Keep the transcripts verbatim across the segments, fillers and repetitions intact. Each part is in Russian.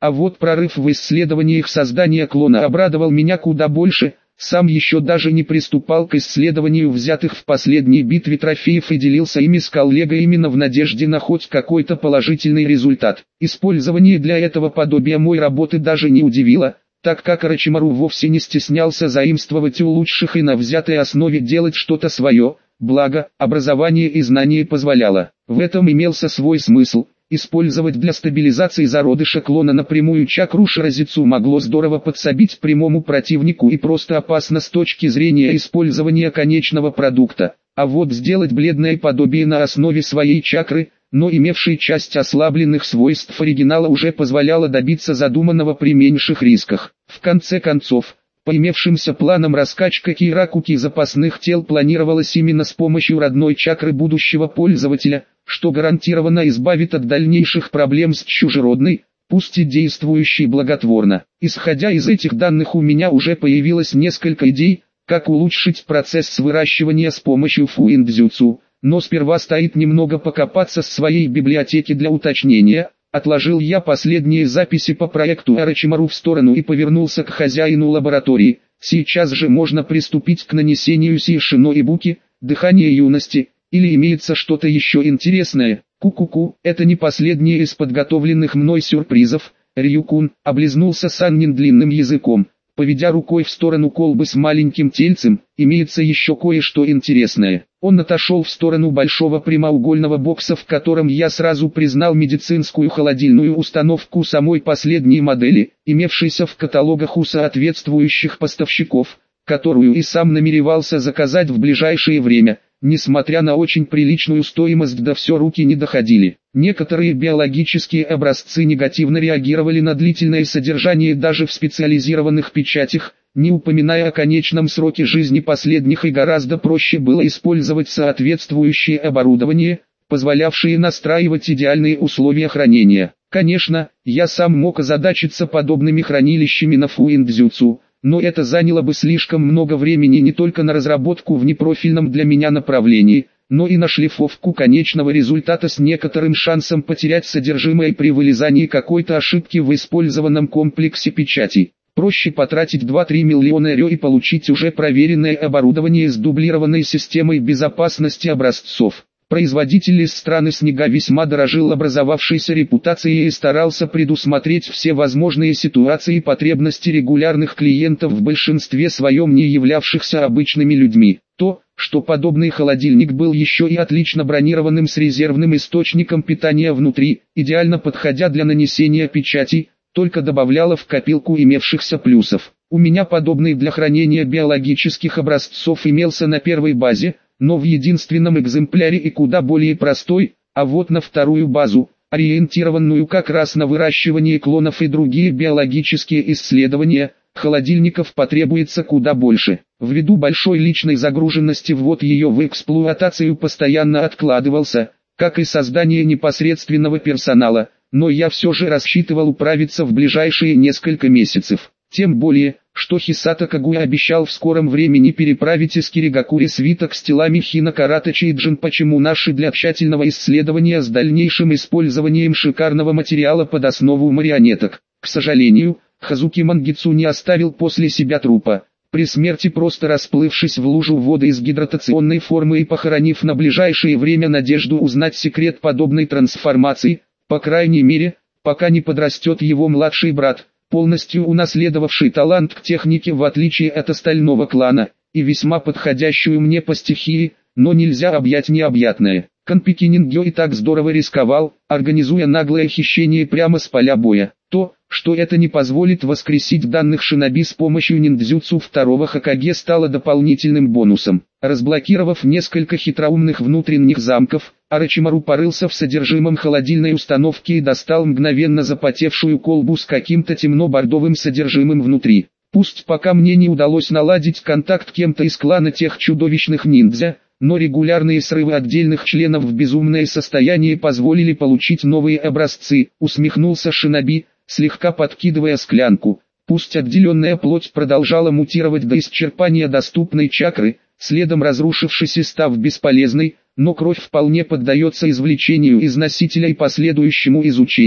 А вот прорыв в исследованиях создания клона обрадовал меня куда больше. Сам еще даже не приступал к исследованию взятых в последней битве трофеев и делился ими с коллегой именно в надежде на хоть какой-то положительный результат. Использование для этого подобия моей работы даже не удивило, так как Орочимару вовсе не стеснялся заимствовать у лучших и на взятой основе делать что-то свое, благо, образование и знание позволяло. В этом имелся свой смысл. Использовать для стабилизации зародыша клона напрямую чакру Ширазицу могло здорово подсобить прямому противнику и просто опасно с точки зрения использования конечного продукта. А вот сделать бледное подобие на основе своей чакры, но имевшей часть ослабленных свойств оригинала, уже позволяло добиться задуманного при меньших рисках. В конце концов, по имевшимся планам раскачка Киракуки запасных тел планировалась именно с помощью родной чакры будущего пользователя, что гарантированно избавит от дальнейших проблем с чужеродной, пусть и действующей благотворно. Исходя из этих данных, у меня уже появилось несколько идей, как улучшить процесс выращивания с помощью фуиндзюцу, но сперва стоит немного покопаться в своей библиотеке для уточнения. Отложил я последние записи по проекту Орочимару в сторону и повернулся к хозяину лаборатории. Сейчас же можно приступить к нанесению Сишино Ибуки, дыхание юности, или имеется что-то еще интересное. Ку-ку-ку, это не последнее из подготовленных мной сюрпризов. Рюкун облизнулся Саннин длинным языком, поведя рукой в сторону колбы с маленьким тельцем. Имеется еще кое-что интересное. Он отошел в сторону большого прямоугольного бокса, в котором я сразу признал медицинскую холодильную установку самой последней модели, имевшейся в каталогах у соответствующих поставщиков, которую и сам намеревался заказать в ближайшее время. Несмотря на очень приличную стоимость, да все руки не доходили. Некоторые биологические образцы негативно реагировали на длительное содержание даже в специализированных печатях, не упоминая о конечном сроке жизни последних, и гораздо проще было использовать соответствующее оборудование, позволявшее настраивать идеальные условия хранения. Конечно, я сам мог озадачиться подобными хранилищами на фуиндзюцу, но это заняло бы слишком много времени не только на разработку в непрофильном для меня направлении, но и на шлифовку конечного результата с некоторым шансом потерять содержимое при вылезании какой-то ошибки в использованном комплексе печати. Проще потратить два-три миллиона рё и получить уже проверенное оборудование с дублированной системой безопасности образцов. Производитель из страны снега весьма дорожил образовавшейся репутацией и старался предусмотреть все возможные ситуации и потребности регулярных клиентов, в большинстве своем не являвшихся обычными людьми. То, что подобный холодильник был еще и отлично бронированным с резервным источником питания внутри, идеально подходя для нанесения печати, только добавляло в копилку имевшихся плюсов. У меня подобный для хранения биологических образцов имелся на первой базе, но в единственном экземпляре и куда более простой, а вот на вторую базу, ориентированную как раз на выращивание клонов и другие биологические исследования, холодильников потребуется куда больше. Ввиду большой личной загруженности ввод ее в эксплуатацию постоянно откладывался, как и создание непосредственного персонала, но я все же рассчитывал управиться в ближайшие несколько месяцев. Тем более, что Хисато Кагуя обещал в скором времени переправить из Киригакури свиток с телами Хинокарата Чейджин, почему наши для тщательного исследования с дальнейшим использованием шикарного материала под основу марионеток. К сожалению, Хазуки Мангицу не оставил после себя трупа, при смерти просто расплывшись в лужу воды из гидратационной формы и похоронив на ближайшее время надежду узнать секрет подобной трансформации, по крайней мере, пока не подрастет его младший брат, полностью унаследовавший талант к технике в отличие от остального клана, и весьма подходящую мне по стихии, но нельзя объять необъятное. Канпики Нингё и так здорово рисковал, организуя наглое хищение прямо с поля боя. То, что это не позволит воскресить данных шиноби с помощью ниндзюцу второго Хокаге, стало дополнительным бонусом. Разблокировав несколько хитроумных внутренних замков, Орочимару порылся в содержимом холодильной установки и достал мгновенно запотевшую колбу с каким-то темно-бордовым содержимым внутри. Пусть пока мне не удалось наладить контакт кем-то из клана тех чудовищных ниндзя, но регулярные срывы отдельных членов в безумное состояние позволили получить новые образцы, усмехнулся шиноби, слегка подкидывая склянку. Пусть отделенная плоть продолжала мутировать до исчерпания доступной чакры, следом разрушившись и став бесполезной, но кровь вполне поддается извлечению из носителя и последующему изучению.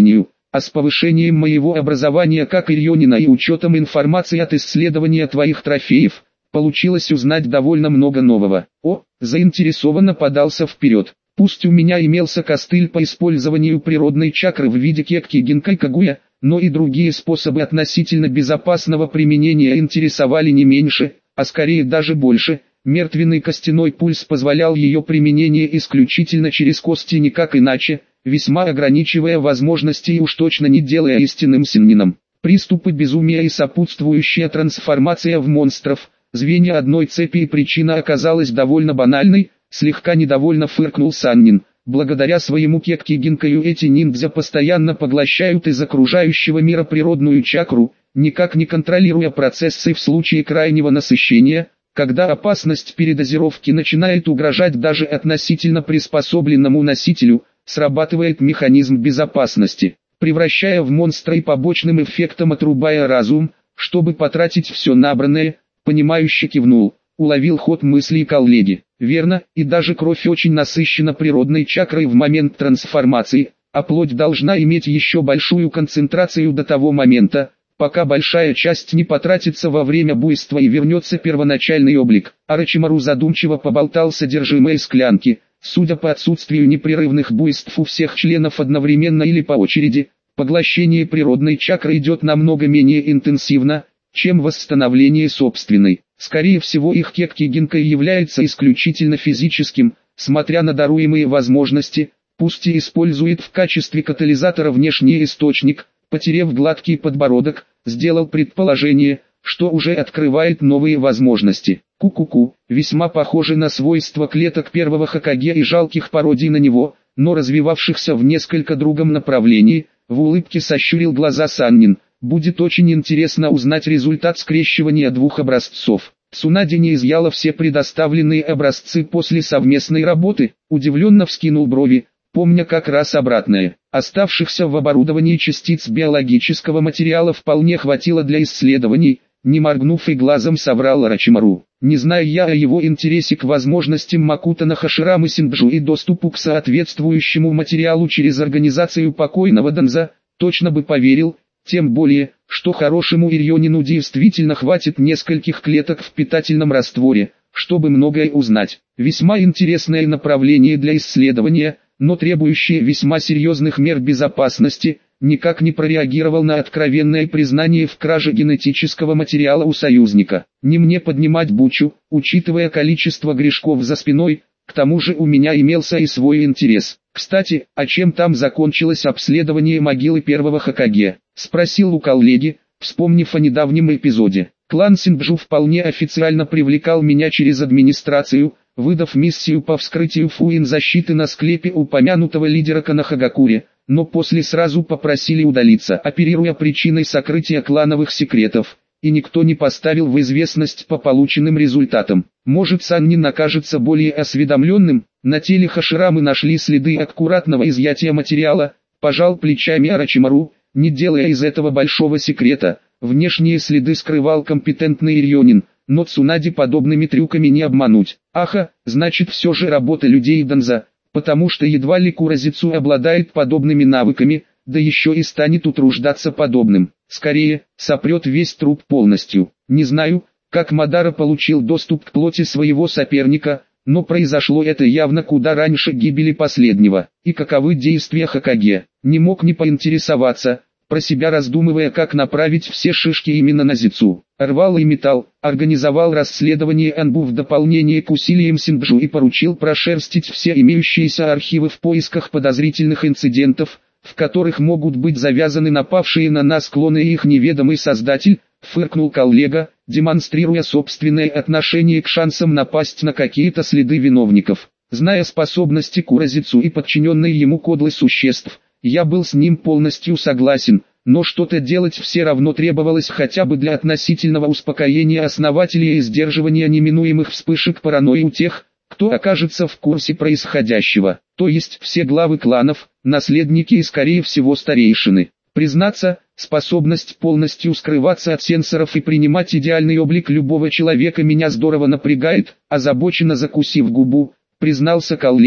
А с повышением моего образования как ирионина и учетом информации от исследования твоих трофеев, получилось узнать довольно много нового. О, заинтересованно подался вперед. Пусть у меня имелся костыль по использованию природной чакры в виде кекки гинкай кагуя, но и другие способы относительно безопасного применения интересовали не меньше, а скорее даже больше. Мертвенный костяной пульс позволял ее применение исключительно через кости, никак иначе, весьма ограничивая возможности и уж точно не делая истинным синнином. Приступы безумия и сопутствующая трансформация в монстров, звенья одной цепи, и причина оказалась довольно банальной, слегка недовольно фыркнул Саннин. Благодаря своему кекки гинкаю эти ниндзя постоянно поглощают из окружающего мира природную чакру, никак не контролируя процессы в случае крайнего насыщения. Когда опасность передозировки начинает угрожать даже относительно приспособленному носителю, срабатывает механизм безопасности, превращая в монстра и побочным эффектом отрубая разум, чтобы потратить все набранное. Понимающе кивнул, уловил ход мыслей коллеги. Верно, и даже кровь очень насыщена природной чакрой в момент трансформации, а плоть должна иметь еще большую концентрацию до того момента, пока большая часть не потратится во время буйства и вернется первоначальный облик. Орочимару задумчиво поболтал содержимое склянки. Судя по отсутствию непрерывных буйств у всех членов одновременно или по очереди, поглощение природной чакры идет намного менее интенсивно, чем восстановление собственной. Скорее всего, их кекки гинкай является исключительно физическим, смотря на даруемые возможности, пусть и использует в качестве катализатора внешний источник. Потерев гладкий подбородок, сделал предположение, что уже открывает новые возможности. Ку-ку-ку, весьма похожи на свойства клеток первого Хокаге и жалких пародий на него, но развивавшихся в несколько другом направлении. В улыбке сощурил глаза Саннин. Будет очень интересно узнать результат скрещивания двух образцов. Цунади не изъяла все предоставленные образцы после совместной работы, удивленно вскинул брови, помня как раз обратное. Оставшихся в оборудовании частиц биологического материала вполне хватило для исследований, не моргнув и глазом соврал Орочимару. Не зная я о его интересе к возможностям Макутана Хаширамы Синджу и доступу к соответствующему материалу через организацию покойного Данза, точно бы поверил, тем более, что хорошему ирионину действительно хватит нескольких клеток в питательном растворе, чтобы многое узнать. Весьма интересное направление для исследования, но требующее весьма серьезных мер безопасности, никак не прореагировал на откровенное признание в краже генетического материала у союзника. Не мне поднимать бучу, учитывая количество грешков за спиной, к тому же у меня имелся и свой интерес. Кстати, а чем там закончилось обследование могилы первого Хокаге? Спросил у коллеги, вспомнив о недавнем эпизоде. Клан Синджу вполне официально привлекал меня через администрацию, выдав миссию по вскрытию фуин защиты на склепе упомянутого лидера Канахагакури, но после сразу попросили удалиться, оперируя причиной сокрытия клановых секретов, и никто не поставил в известность по полученным результатам. Может, Саннин окажется более осведомленным. На теле Хаширамы нашли следы аккуратного изъятия материала, пожал плечами Орочимару, не делая из этого большого секрета. Внешние следы скрывал компетентный ирионин, но Цунади подобными трюками не обмануть. Аха, значит все же работа людей Данза, потому что едва ли Куразицу обладает подобными навыками, да еще и станет утруждаться подобным. Скорее, сопрет весь труп полностью. Не знаю, как Мадара получил доступ к плоти своего соперника, но произошло это явно куда раньше гибели последнего. И каковы действия Хокаге, не мог не поинтересоваться, про себя раздумывая, как направить все шишки именно на Зицу. Рвал и металл, организовал расследование Анбу в дополнение к усилиям Синджу и поручил прошерстить все имеющиеся архивы в поисках подозрительных инцидентов, в которых могут быть завязаны напавшие на нас клоны и их неведомый создатель, фыркнул коллега, демонстрируя собственное отношение к шансам напасть на какие-то следы виновников. Зная способности Куразицу и подчиненные ему кодлы существ, я был с ним полностью согласен, но что-то делать все равно требовалось хотя бы для относительного успокоения основателей и сдерживания неминуемых вспышек паранойи у тех, кто окажется в курсе происходящего, то есть все главы кланов, наследники и скорее всего старейшины. Признаться, способность полностью скрываться от сенсоров и принимать идеальный облик любого человека меня здорово напрягает, озабоченно закусив губу, признался коллеге,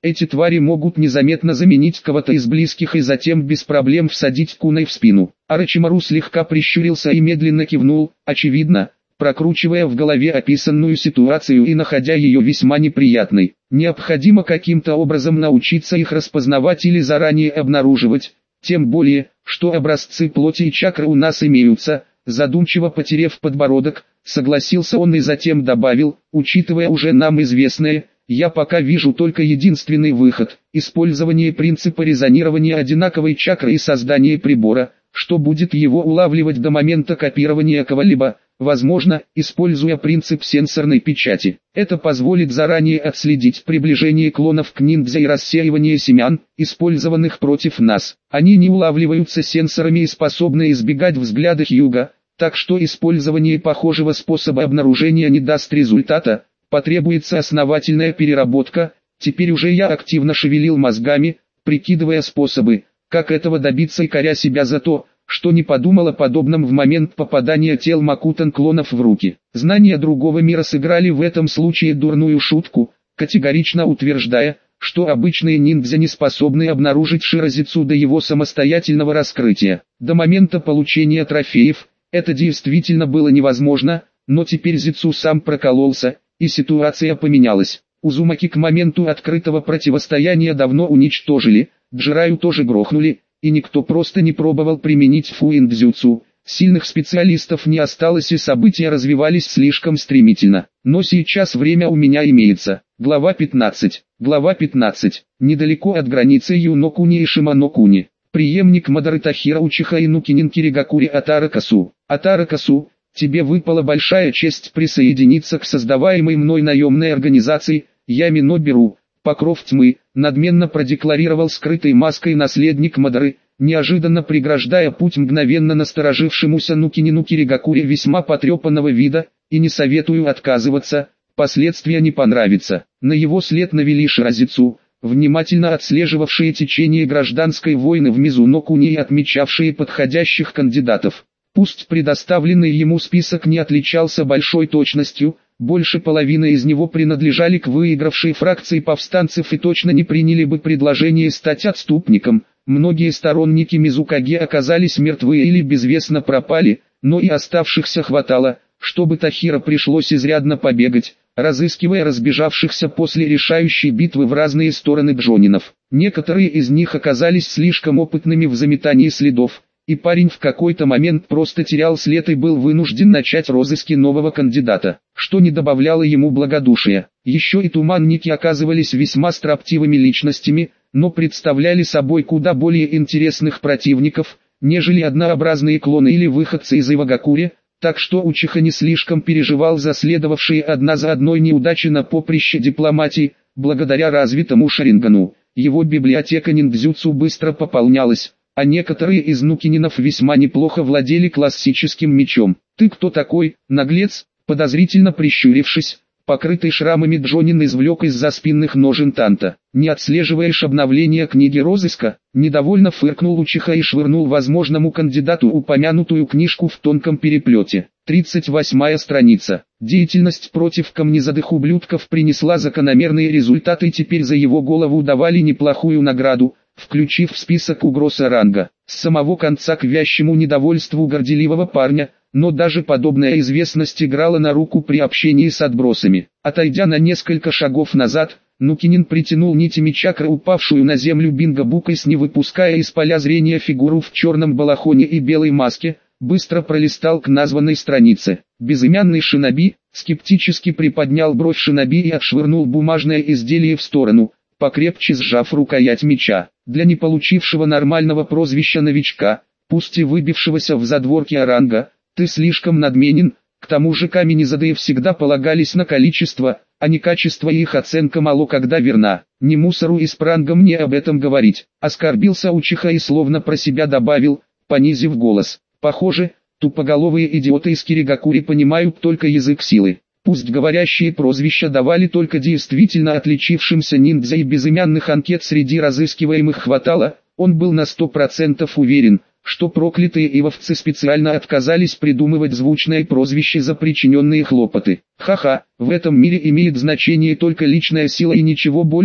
Эти твари могут незаметно заменить кого-то из близких и затем без проблем всадить куной в спину. Орочимару слегка прищурился и медленно кивнул, очевидно, прокручивая в голове описанную ситуацию и находя ее весьма неприятной. Необходимо каким-то образом научиться их распознавать или заранее обнаруживать, тем более, что образцы плоти и чакры у нас имеются. Задумчиво потерев подбородок, согласился он и затем добавил, учитывая уже нам известное, я пока вижу только единственный выход – использование принципа резонирования одинаковой чакры и создание прибора, что будет его улавливать до момента копирования кого-либо, возможно, используя принцип сенсорной печати. Это позволит заранее отследить приближение клонов к ниндзя и рассеивание семян, использованных против нас. Они не улавливаются сенсорами и способны избегать взгляда Хьюга, так что использование похожего способа обнаружения не даст результата. Потребуется основательная переработка. Теперь уже я активно шевелил мозгами, прикидывая способы, как этого добиться и коря себя за то, что не подумал о подобном в момент попадания тел Макутан-клонов в руки. Знания другого мира сыграли в этом случае дурную шутку, категорично утверждая, что обычные ниндзя не способны обнаружить Ширазицу до его самостоятельного раскрытия. До момента получения трофеев, это действительно было невозможно, но теперь Зицу сам прокололся, и ситуация поменялась. Узумаки к моменту открытого противостояния давно уничтожили, Джираю тоже грохнули, и никто просто не пробовал применить фуиндзюцу. Сильных специалистов не осталось и события развивались слишком стремительно. Но сейчас время у меня имеется. Глава пятнадцать. Глава пятнадцать. Недалеко от границы Юнокуни и Шиманокуни. Преемник Мадары Тахира Учиха Инукинин Киригакури Атаракасу. Атаракасу, тебе выпала большая честь присоединиться к создаваемой мной наемной организации «Ями но Беру». Покров тьмы, надменно продекларировал скрытой маской наследник Мадары, неожиданно преграждая путь мгновенно насторожившемуся Нукинину Киригакури весьма потрепанного вида, и не советую отказываться, последствия не понравятся. На его след навели Ширазицу, внимательно отслеживавшие течение гражданской войны в Мизунокуни и отмечавшие подходящих кандидатов. Пусть предоставленный ему список не отличался большой точностью, больше половины из него принадлежали к выигравшей фракции повстанцев и точно не приняли бы предложение стать отступником. Многие сторонники Мизукаге оказались мертвы или безвестно пропали, но и оставшихся хватало, чтобы Тахира пришлось изрядно побегать, разыскивая разбежавшихся после решающей битвы в разные стороны джонинов. Некоторые из них оказались слишком опытными в заметании следов, и парень в какой-то момент просто терял след и был вынужден начать розыски нового кандидата, что не добавляло ему благодушия. Еще и туманники оказывались весьма строптивыми личностями, но представляли собой куда более интересных противников, нежели однообразные клоны или выходцы из Ивагакури, так что Учиха не слишком переживал за следовавшие одна за одной неудачи на поприще дипломатии. Благодаря развитому Шарингану, его библиотека ниндзюцу быстро пополнялась, а некоторые из нукининов весьма неплохо владели классическим мечом. «Ты кто такой, наглец?» Подозрительно прищурившись, покрытый шрамами Джонин извлек из-за спинных ножен Танта. «Не отслеживаешь обновление книги розыска?» Недовольно фыркнул Учиха и швырнул возможному кандидату упомянутую книжку в тонком переплете. тридцать восьмая страница. Деятельность против камнезадых ублюдков принесла закономерные результаты, и теперь за его голову давали неплохую награду, включив в список угроз ранга. С самого конца к вящему недовольству горделивого парня, но даже подобная известность играла на руку при общении с отбросами. Отойдя на несколько шагов назад, Нукинин притянул нитями чакры упавшую на землю Бинго-букой, не выпуская из поля зрения фигуру в черном балахоне и белой маске, быстро пролистал к названной странице. Безымянный шиноби скептически приподнял бровь шиноби и отшвырнул бумажное изделие в сторону, покрепче сжав рукоять меча. Для не получившего нормального прозвища новичка, пусть и выбившегося в задворки оранга, ты слишком надменен. К тому же каменезадые всегда полагались на количество, а не качество, и их оценка мало когда верна. Не мусору и спранга мне об этом говорить. Оскорбился Учиха и словно про себя добавил, понизив голос. Похоже, тупоголовые идиоты из Киригакури понимают только язык силы. Пусть говорящие прозвища давали только действительно отличившимся ниндзя и безымянных анкет среди разыскиваемых хватало, он был на сто процентов уверен, что проклятые ивовцы специально отказались придумывать звучное прозвище за причиненные хлопоты. Ха-ха, в этом мире имеет значение только личная сила и ничего больше,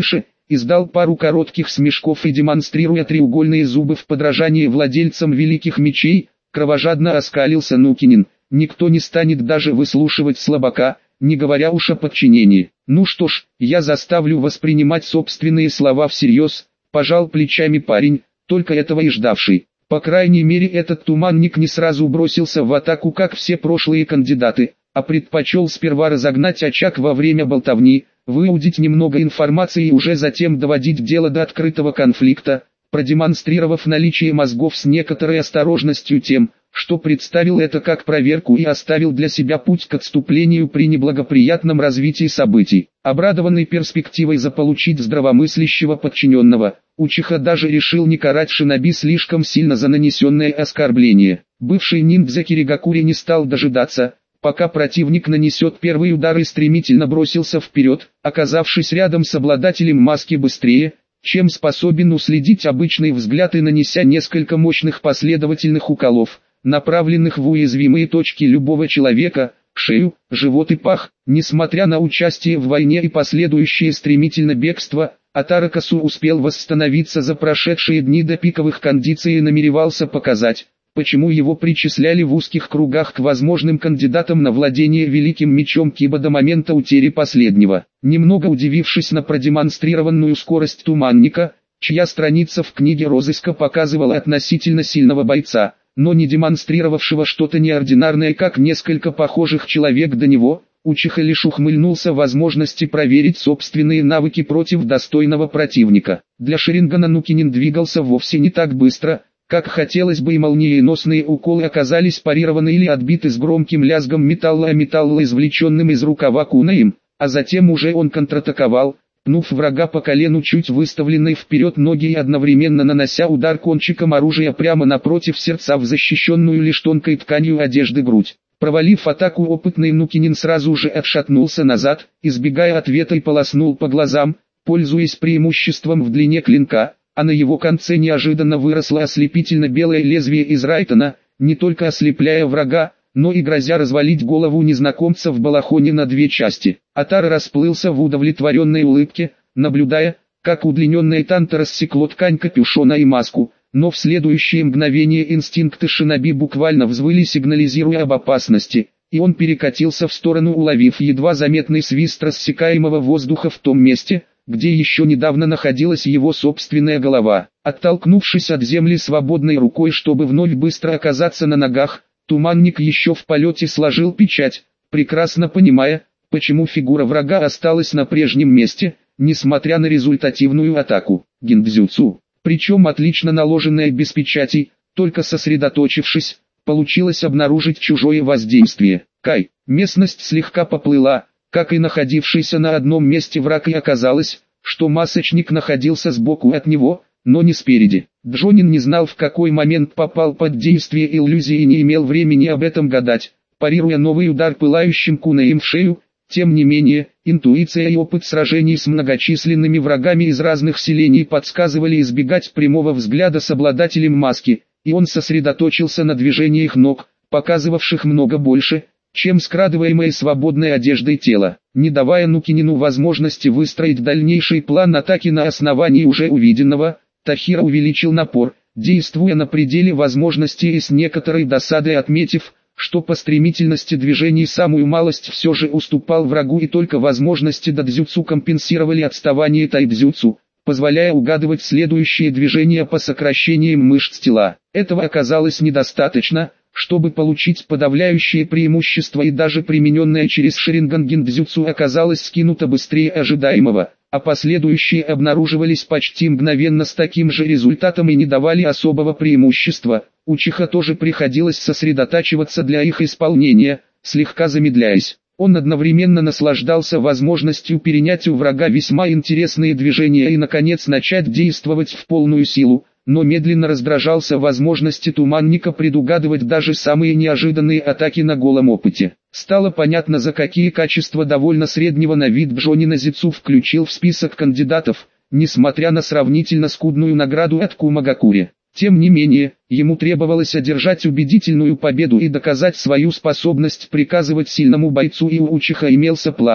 издал пару коротких смешков и, демонстрируя треугольные зубы в подражании владельцам великих мечей, кровожадно оскалился Нукинин. Никто не станет даже выслушивать слабака, не говоря уж о подчинении. Ну что ж, я заставлю воспринимать собственные слова всерьез, пожал плечами парень, только этого и ждавший. По крайней мере, этот туманник не сразу бросился в атаку, как все прошлые кандидаты, а предпочел сперва разогнать очаг во время болтовни, выудить немного информации и уже затем доводить дело до открытого конфликта, продемонстрировав наличие мозгов с некоторой осторожностью тем, что представил это как проверку и оставил для себя путь к отступлению при неблагоприятном развитии событий. Обрадованный перспективой заполучить здравомыслящего подчиненного, Учиха даже решил не карать шиноби слишком сильно за нанесенное оскорбление. Бывший ниндзя Киригакури не стал дожидаться, пока противник нанесет первый удар, и стремительно бросился вперед, оказавшись рядом с обладателем маски быстрее, чем способен уследить обычный взгляд, и нанеся несколько мощных последовательных уколов, направленных в уязвимые точки любого человека, шею, живот и пах. Несмотря на участие в войне и последующее стремительное бегство, Атаракасу успел восстановиться за прошедшие дни до пиковых кондиций и намеревался показать, почему его причисляли в узких кругах к возможным кандидатам на владение великим мечом Киба до момента утери последнего. Немного удивившись на продемонстрированную скорость туманника, чья страница в книге розыска показывала относительно сильного бойца, но не демонстрировавшего что-то неординарное, как несколько похожих человек до него, Учиха лишь ухмыльнулся возможности проверить собственные навыки против достойного противника. Для Шарингана Нукинин двигался вовсе не так быстро, как хотелось бы, и молниеносные уколы оказались парированы или отбиты с громким лязгом металла о металла, извлеченным из рукава кунаем, а затем уже он контратаковал, пнув врага по колену чуть выставленной вперед ноги и одновременно нанося удар кончиком оружия прямо напротив сердца в защищенную лишь тонкой тканью одежды грудь. Провалив атаку, опытный Нукинин сразу же отшатнулся назад, избегая ответа, и полоснул по глазам, пользуясь преимуществом в длине клинка, а на его конце неожиданно выросло ослепительно белое лезвие из райтона, не только ослепляя врага, но и грозя развалить голову незнакомца в балахоне на две части. Атара расплылся в удовлетворенной улыбке, наблюдая, как удлиненное танто рассекло ткань капюшона и маску, но в следующее мгновение инстинкты шиноби буквально взвыли, сигнализируя об опасности, и он перекатился в сторону, уловив едва заметный свист рассекаемого воздуха в том месте, где еще недавно находилась его собственная голова. Оттолкнувшись от земли свободной рукой, чтобы вновь быстро оказаться на ногах, туманник еще в полете сложил печать, прекрасно понимая, почему фигура врага осталась на прежнем месте, несмотря на результативную атаку. Гиндзюцу, причем отлично наложенная без печатей, только сосредоточившись, получилось обнаружить чужое воздействие. Кай, местность слегка поплыла, как и находившийся на одном месте враг, и оказалось, что масочник находился сбоку от него, но не спереди. Джонин не знал, в какой момент попал под действие иллюзии, и не имел времени об этом гадать, парируя новый удар пылающим кунаем в шею. Тем не менее, интуиция и опыт сражений с многочисленными врагами из разных селений подсказывали избегать прямого взгляда с обладателем маски, и он сосредоточился на движениях ног, показывавших много больше, чем скрадываемое свободной одеждой тело. Не давая Нукинину возможности выстроить дальнейший план атаки на основании уже увиденного, Тахира увеличил напор, действуя на пределе возможностей и с некоторой досадой отметив, что по стремительности движений самую малость все же уступал врагу, и только возможности додзюцу компенсировали отставание тайдзюцу, позволяя угадывать следующие движения по сокращениям мышц тела. Этого оказалось недостаточно, чтобы получить подавляющее преимущество, и даже примененное через Шаринган гиндзюцу оказалось скинуто быстрее ожидаемого, а последующие обнаруживались почти мгновенно с таким же результатом и не давали особого преимущества. Учиха тоже приходилось сосредотачиваться для их исполнения, слегка замедляясь. Он одновременно наслаждался возможностью перенять у врага весьма интересные движения и наконец начать действовать в полную силу, но медленно раздражался возможности туманника предугадывать даже самые неожиданные атаки на голом опыте. Стало понятно, за какие качества довольно среднего на вид Джонина Зицу включил в список кандидатов, несмотря на сравнительно скудную награду от Кумагакури. Тем не менее, ему требовалось одержать убедительную победу и доказать свою способность приказывать сильному бойцу, и у Учиха имелся план,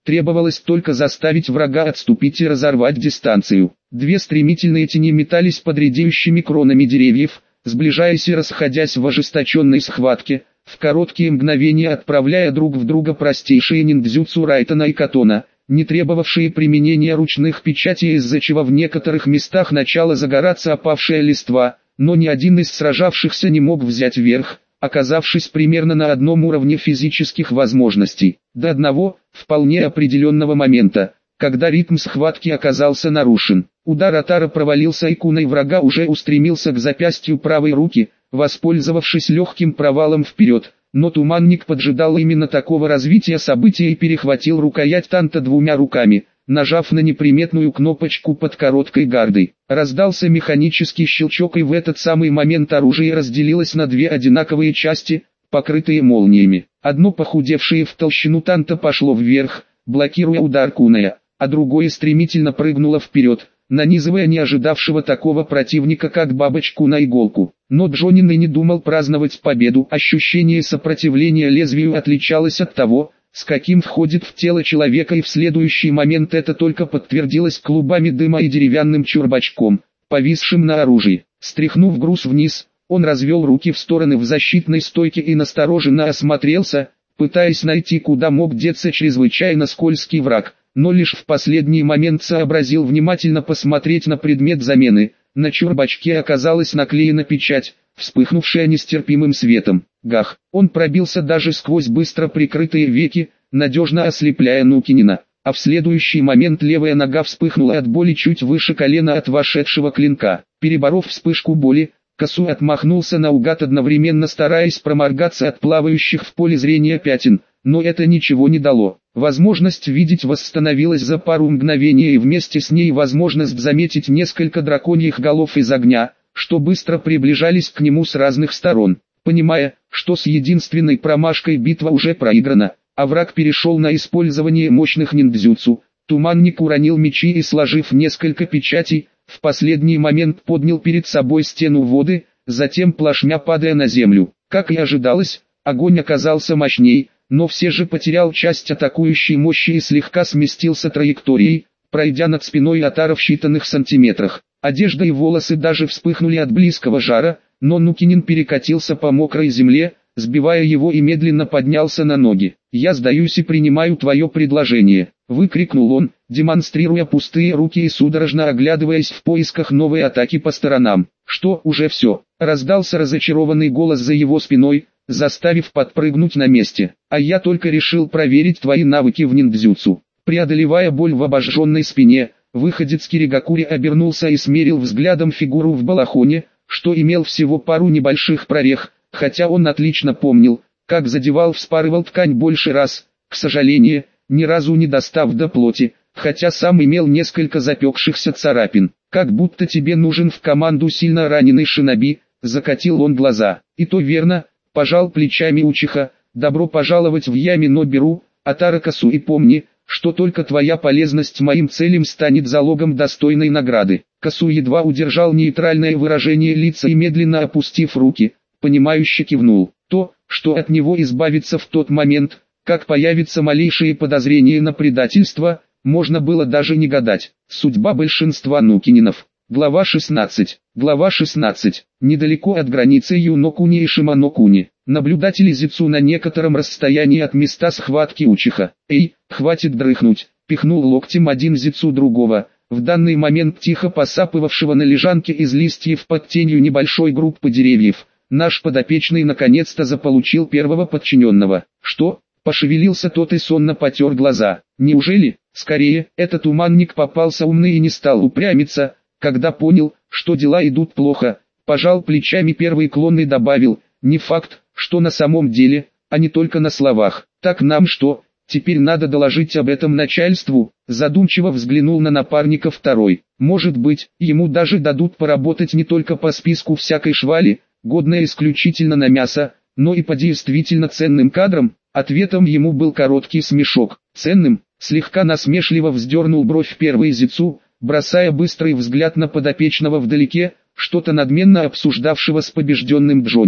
Требовалось только заставить врага отступить и разорвать дистанцию. Две стремительные тени метались под редеющими кронами деревьев, сближаясь и расходясь в ожесточенной схватке, в короткие мгновения отправляя друг в друга простейшие ниндзюцу Райтона и Катона, не требовавшие применения ручных печатей, из-за чего в некоторых местах начала загораться опавшая листва, но ни один из сражавшихся не мог взять верх, оказавшись примерно на одном уровне физических возможностей, до одного, вполне определенного момента, когда ритм схватки оказался нарушен. Удар Атара провалился, и кунай врага уже устремился к запястью правой руки, воспользовавшись легким провалом вперед, но Туманник поджидал именно такого развития событий и перехватил рукоять танта двумя руками, нажав на неприметную кнопочку под короткой гардой. Раздался механический щелчок, и в этот самый момент оружие разделилось на две одинаковые части, покрытые молниями. Одно, похудевшее в толщину танта, пошло вверх, блокируя удар куная, а другое стремительно прыгнуло вперед, нанизывая не ожидавшего такого противника как бабочку на иголку. Но Джонин и не думал праздновать победу. Ощущение сопротивления лезвию отличалось от того, с каким входит в тело человека, и в следующий момент это только подтвердилось клубами дыма и деревянным чурбачком, повисшим на оружии. Стряхнув груз вниз, он развел руки в стороны в защитной стойке и настороженно осмотрелся, пытаясь найти, куда мог деться чрезвычайно скользкий враг, но лишь в последний момент сообразил внимательно посмотреть на предмет замены. На чурбачке оказалась наклеена печать, вспыхнувшая нестерпимым светом. Гах! Он пробился даже сквозь быстро прикрытые веки, надежно ослепляя Нукинина, а в следующий момент левая нога вспыхнула от боли чуть выше колена от вошедшего клинка. Переборов вспышку боли, Касу отмахнулся наугад, одновременно стараясь проморгаться от плавающих в поле зрения пятен, но это ничего не дало. Возможность видеть восстановилась за пару мгновений, и вместе с ней возможность заметить несколько драконьих голов из огня, что быстро приближались к нему с разных сторон. Понимая, что с единственной промашкой битва уже проиграна, а враг перешел на использование мощных ниндзюцу, Туманник уронил мечи и, сложив несколько печатей, в последний момент поднял перед собой стену воды, затем плашмя падая на землю. Как и ожидалось, огонь оказался мощней, но все же потерял часть атакующей мощи и слегка сместился траекторией, пройдя над спиной Атара в считанных сантиметрах. Одежда и волосы даже вспыхнули от близкого жара, но Нукинин перекатился по мокрой земле, сбивая его, и медленно поднялся на ноги. «Я сдаюсь и принимаю твое предложение», — выкрикнул он, демонстрируя пустые руки и судорожно оглядываясь в поисках новой атаки по сторонам. «Что, уже все?» — раздался разочарованный голос за его спиной, заставив подпрыгнуть на месте. «А я только решил проверить твои навыки в ниндзюцу». Преодолевая боль в обожженной спине, выходец Киригакури обернулся и смерил взглядом фигуру в балахоне, что имел всего пару небольших прорех, хотя он отлично помнил, как задевал, вспарывал ткань больше раз, к сожалению, ни разу не достав до плоти, хотя сам имел несколько запекшихся царапин. «Как будто тебе нужен в команду сильно раненый шиноби», — закатил он глаза. «И то верно», — пожал плечами Учиха, «добро пожаловать в Ями но беру, Атара Касу, и помни, что только твоя полезность моим целям станет залогом достойной награды». Касу едва удержал нейтральное выражение лица и, медленно опустив руки, понимающе кивнул. То, что от него избавиться в тот момент, как появится малейшее подозрение на предательство, можно было даже не гадать. Судьба большинства Нукининов. Глава шестнадцать. Глава шестнадцать. Недалеко от границы Юнокуни и Шиманокуни, наблюдатели Зицу на некотором расстоянии от места схватки Учиха. «Эй, хватит дрыхнуть», — пихнул локтем один Зицу другого, в данный момент тихо посапывавшего на лежанке из листьев под тенью небольшой группы деревьев. «Наш подопечный наконец-то заполучил первого подчиненного». «Что?» — пошевелился тот и сонно потер глаза. «Неужели?» Скорее, этот Туманник попался умный и не стал упрямиться, когда понял, что дела идут плохо. Пожал плечами первый клон и добавил: «Не факт, что на самом деле, а не только на словах. Так нам что, теперь надо доложить об этом начальству?» Задумчиво взглянул на напарника второй. «Может быть, ему даже дадут поработать не только по списку всякой швали, годной исключительно на мясо, но и по действительно ценным кадрам». Ответом ему был короткий смешок. «Ценным?» — слегка насмешливо вздернул бровь первый Зицу, бросая быстрый взгляд на подопечного вдалеке, что-то надменно обсуждавшего с побежденным Джонином.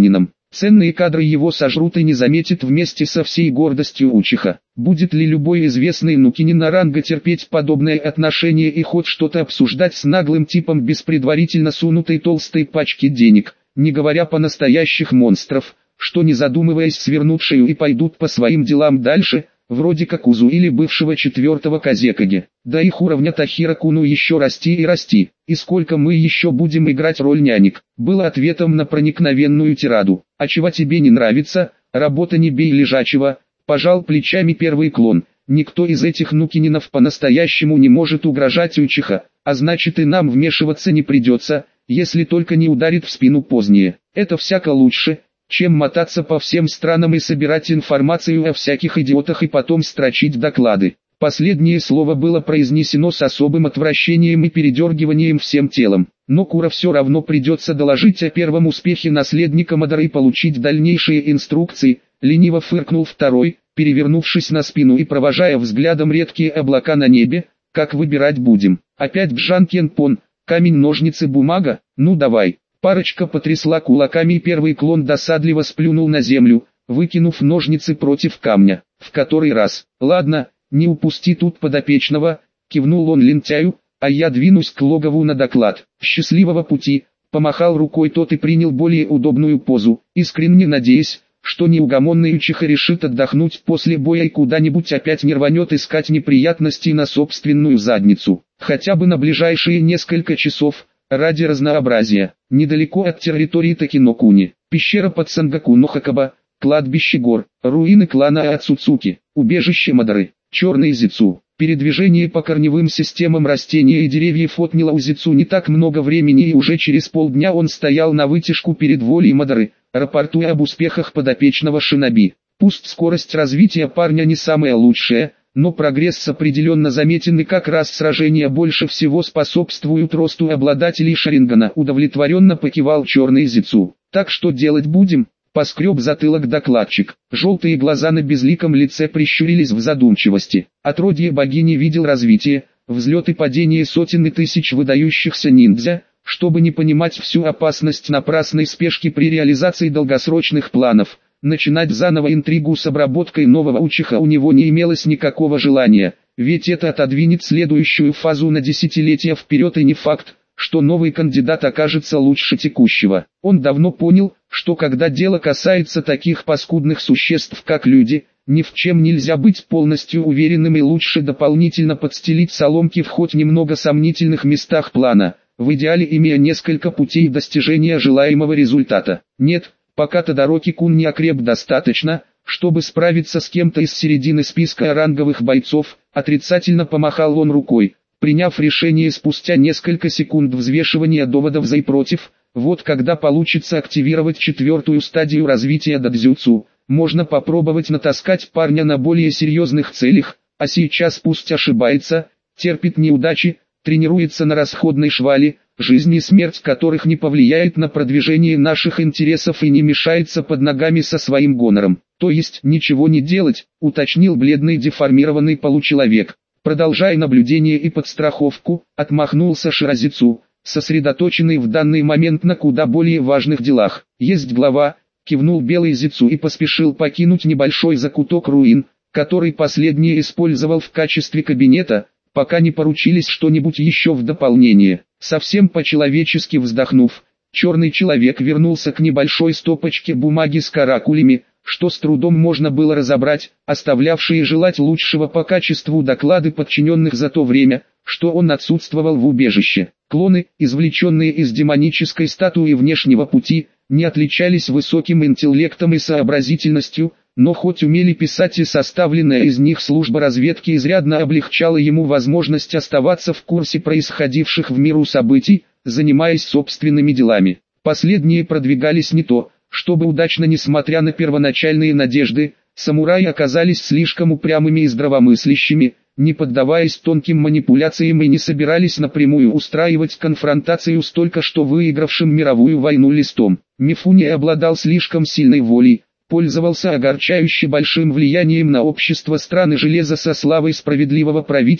Ценные кадры его сожрут и не заметит вместе со всей гордостью Учиха. Будет ли любой известный Нукинин ранга терпеть подобное отношение и хоть что-то обсуждать с наглым типом без предварительно сунутой толстой пачки денег, не говоря по настоящих монстров, что не задумываясь свернут шею и пойдут по своим делам дальше, вроде как Узу или бывшего четвертого Казекаги. До их уровня Тахира Куну еще расти и расти, и сколько мы еще будем играть роль нянек, было ответом на проникновенную тираду. А чего тебе не нравится, работа не бей лежачего, пожал плечами первый клон. Никто из этих Нукининов по-настоящему не может угрожать Учиха, а значит и нам вмешиваться не придется, если только не ударит в спину позднее. Это всяко лучше, чем мотаться по всем странам и собирать информацию о всяких идиотах и потом строчить доклады. Последнее слово было произнесено с особым отвращением и передергиванием всем телом. Но Кура все равно придется доложить о первом успехе наследника Мадара и получить дальнейшие инструкции. Лениво фыркнул второй, перевернувшись на спину и провожая взглядом редкие облака на небе. Как выбирать будем? Опять Бжан-Кен-Пон, камень-ножницы-бумага? Ну давай. Парочка потрясла кулаками и первый клон досадливо сплюнул на землю, выкинув ножницы против камня. В который раз? Ладно, не упусти тут подопечного, кивнул он лентяю, а я двинусь к логову на доклад. Счастливого пути, помахал рукой тот и принял более удобную позу, искренне надеясь, что неугомонный Учиха решит отдохнуть после боя и куда-нибудь опять не рванет искать неприятностей на собственную задницу. Хотя бы на ближайшие несколько часов. Ради разнообразия, недалеко от территории Токинокуни, пещера под Сангакуно-Хакаба, кладбище гор, руины клана Ацуцуки, убежище Мадары, черный Зицу. Передвижение по корневым системам растений и деревьев отняло у Зицу не так много времени, и уже через полдня он стоял на вытяжку перед волей Мадары, рапортуя об успехах подопечного шиноби. Пусть скорость развития парня не самая лучшая, но прогресс определенно заметен, и как раз сражения больше всего способствуют росту обладателей Шарингана. Удовлетворенно покивал черный Зицу. Так что делать будем? Поскреб затылок докладчик. Желтые глаза на безликом лице прищурились в задумчивости. Отродье богини видел развитие, взлет и падение сотен и тысяч выдающихся ниндзя, чтобы не понимать всю опасность напрасной спешки при реализации долгосрочных планов. Начинать заново интригу с обработкой нового Учиха у него не имелось никакого желания, ведь это отодвинет следующую фазу на десятилетия вперед, и не факт, что новый кандидат окажется лучше текущего. Он давно понял, что когда дело касается таких паскудных существ как люди, ни в чем нельзя быть полностью уверенным, и лучше дополнительно подстелить соломки в хоть немного сомнительных местах плана, в идеале имея несколько путей достижения желаемого результата. Нет, пока Тодороки-кун не окреп достаточно, чтобы справиться с кем-то из середины списка ранговых бойцов, отрицательно помахал он рукой, приняв решение спустя несколько секунд взвешивания доводов за и против. Вот когда получится активировать четвертую стадию развития додзюцу, можно попробовать натаскать парня на более серьезных целях, а сейчас пусть ошибается, терпит неудачи, тренируется на расходной швале, жизнь и смерть которых не повлияет на продвижение наших интересов и не мешается под ногами со своим гонором. То есть ничего не делать, уточнил бледный деформированный получеловек. Продолжая наблюдение и подстраховку, отмахнулся Ширазицу, сосредоточенный в данный момент на куда более важных делах. Есть глава, кивнул белый Зицу и поспешил покинуть небольшой закуток руин, который последний использовал в качестве кабинета, пока не поручились что-нибудь еще в дополнение. Совсем по-человечески вздохнув, черный человек вернулся к небольшой стопочке бумаги с каракулями, что с трудом можно было разобрать, оставлявшие желать лучшего по качеству доклады подчиненных за то время, что он отсутствовал в убежище. Клоны, извлеченные из демонической статуи внешнего пути, не отличались высоким интеллектом и сообразительностью, но хоть умели писать, и составленная из них служба разведки изрядно облегчала ему возможность оставаться в курсе происходивших в миру событий, занимаясь собственными делами. Последние продвигались не то, чтобы удачно, несмотря на первоначальные надежды. Самураи оказались слишком упрямыми и здравомыслящими, не поддаваясь тонким манипуляциям, и не собирались напрямую устраивать конфронтацию с только что выигравшим мировую войну листом. Мифуни обладал слишком сильной волей, пользовался огорчающе большим влиянием на общество страны железа со славой справедливого правителя,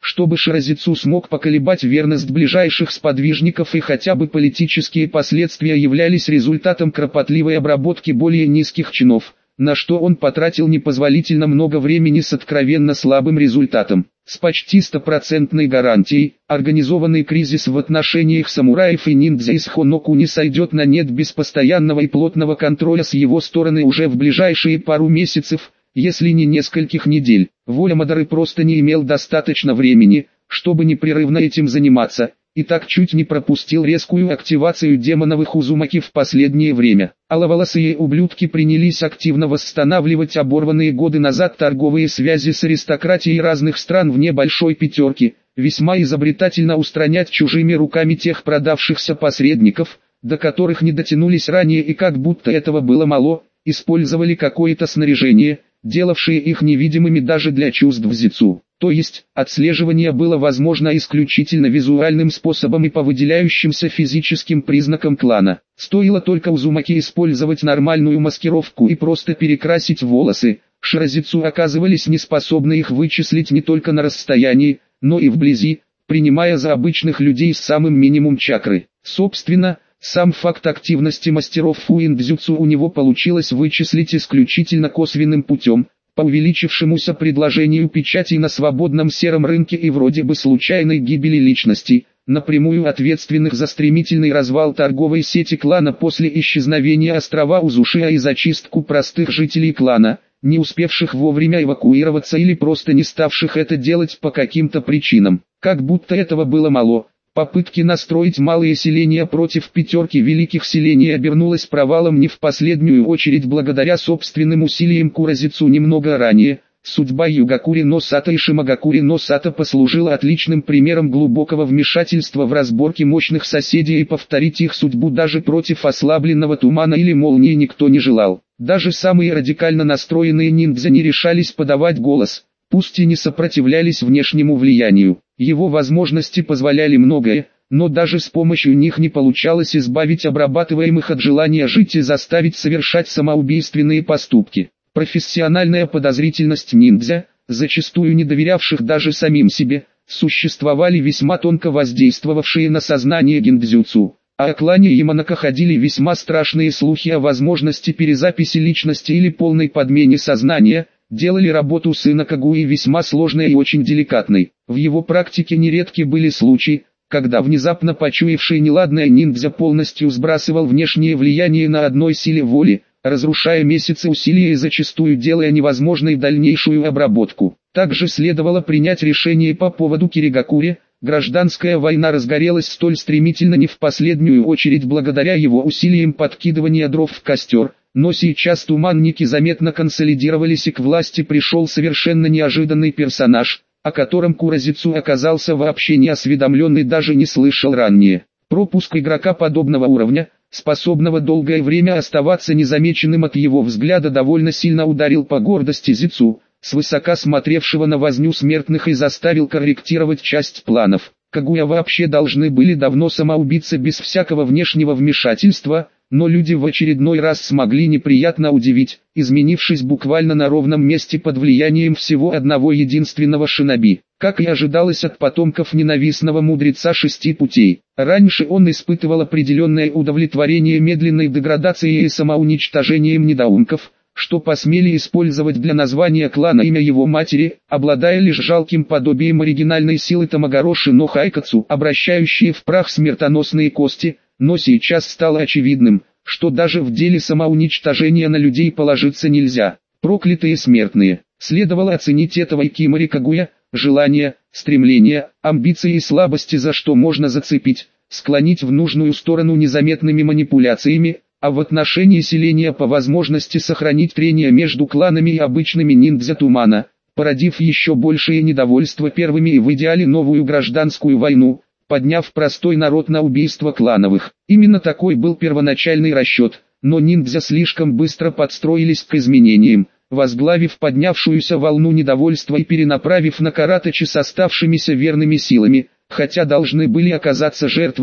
чтобы Ширазицу смог поколебать верность ближайших сподвижников и хотя бы политические последствия являлись результатом кропотливой обработки более низких чинов, на что он потратил непозволительно много времени с откровенно слабым результатом. С почти стопроцентной гарантией, организованный кризис в отношениях самураев и ниндзя из Хонокуни не сойдет на нет без постоянного и плотного контроля с его стороны уже в ближайшие пару месяцев, если не нескольких недель. Воля Мадары просто не имел достаточно времени, чтобы непрерывно этим заниматься, и так чуть не пропустил резкую активацию демоновых Узумаки в последнее время. Аловолосые ублюдки принялись активно восстанавливать оборванные годы назад торговые связи с аристократией разных стран вне большой пятерки, весьма изобретательно устранять чужими руками тех продавшихся посредников, до которых не дотянулись ранее и как будто этого было мало, использовали какое-то снаряжение, делавшее их невидимыми даже для чувств зицу. То есть, отслеживание было возможно исключительно визуальным способом и по выделяющимся физическим признакам клана. Стоило только Узумаки использовать нормальную маскировку и просто перекрасить волосы, Ширазицу оказывались неспособны их вычислить не только на расстоянии, но и вблизи, принимая за обычных людей с самым минимум чакры. Собственно, сам факт активности мастеров фуин-дзюцу у него получилось вычислить исключительно косвенным путем, по увеличившемуся предложению печатей на свободном сером рынке и вроде бы случайной гибели личностей, напрямую ответственных за стремительный развал торговой сети клана после исчезновения острова Узушиа и зачистку простых жителей клана, не успевших вовремя эвакуироваться или просто не ставших это делать по каким-то причинам. Как будто этого было мало. Попытки настроить малые селения против пятерки великих селений обернулась провалом не в последнюю очередь благодаря собственным усилиям Куразицу немного ранее. Судьба Югакури но Сато и Шимагакури но Сато послужила отличным примером глубокого вмешательства в разборки мощных соседей, и повторить их судьбу даже против ослабленного тумана или молнии никто не желал. Даже самые радикально настроенные ниндзя не решались подавать голос, пусть и не сопротивлялись внешнему влиянию. Его возможности позволяли многое, но даже с помощью них не получалось избавить обрабатываемых от желания жить и заставить совершать самоубийственные поступки. Профессиональная подозрительность ниндзя, зачастую не доверявших даже самим себе, существовали весьма тонко воздействовавшие на сознание гиндзюцу. А о клане Яманака ходили весьма страшные слухи о возможности перезаписи личности или полной подмене сознания, делали работу сына Кагуи весьма сложной и очень деликатной. В его практике нередки были случаи, когда внезапно почуявший неладное ниндзя полностью сбрасывал внешнее влияние на одной силе воли, разрушая месяцы усилий и зачастую делая невозможной дальнейшую обработку. Также следовало принять решение по поводу Киригакури. Гражданская война разгорелась столь стремительно не в последнюю очередь благодаря его усилиям подкидывания дров в костер, но сейчас туманники заметно консолидировались и к власти пришел совершенно неожиданный персонаж, о котором Куразицу оказался вообще не осведомлен и даже не слышал ранее. Пропуск игрока подобного уровня, способного долгое время оставаться незамеченным от его взгляда, довольно сильно ударил по гордости Зицу, свысока смотревшего на возню смертных, и заставил корректировать часть планов. Кагуя вообще должны были давно самоубиться без всякого внешнего вмешательства, но люди в очередной раз смогли неприятно удивить, изменившись буквально на ровном месте под влиянием всего одного единственного шиноби. Как и ожидалось от потомков ненавистного мудреца шести путей, раньше он испытывал определенное удовлетворение медленной деградацией и самоуничтожением недоумков, что посмели использовать для названия клана имя его матери, обладая лишь жалким подобием оригинальной силы Тамагороши но Хайкацу, обращающие в прах смертоносные кости. Но сейчас стало очевидным, что даже в деле самоуничтожения на людей положиться нельзя. Проклятые смертные. Следовало оценить этого Икимори Кагуя, желания, стремления, амбиции и слабости, за что можно зацепить, склонить в нужную сторону незаметными манипуляциями, а в отношении селения по возможности сохранить трение между кланами и обычными ниндзя тумана, породив еще большее недовольство первыми и в идеале новую гражданскую войну, подняв простой народ на убийство клановых. Именно такой был первоначальный расчет, но ниндзя слишком быстро подстроились к изменениям, возглавив поднявшуюся волну недовольства и перенаправив на Каратачи с оставшимися верными силами, хотя должны были оказаться жертвами,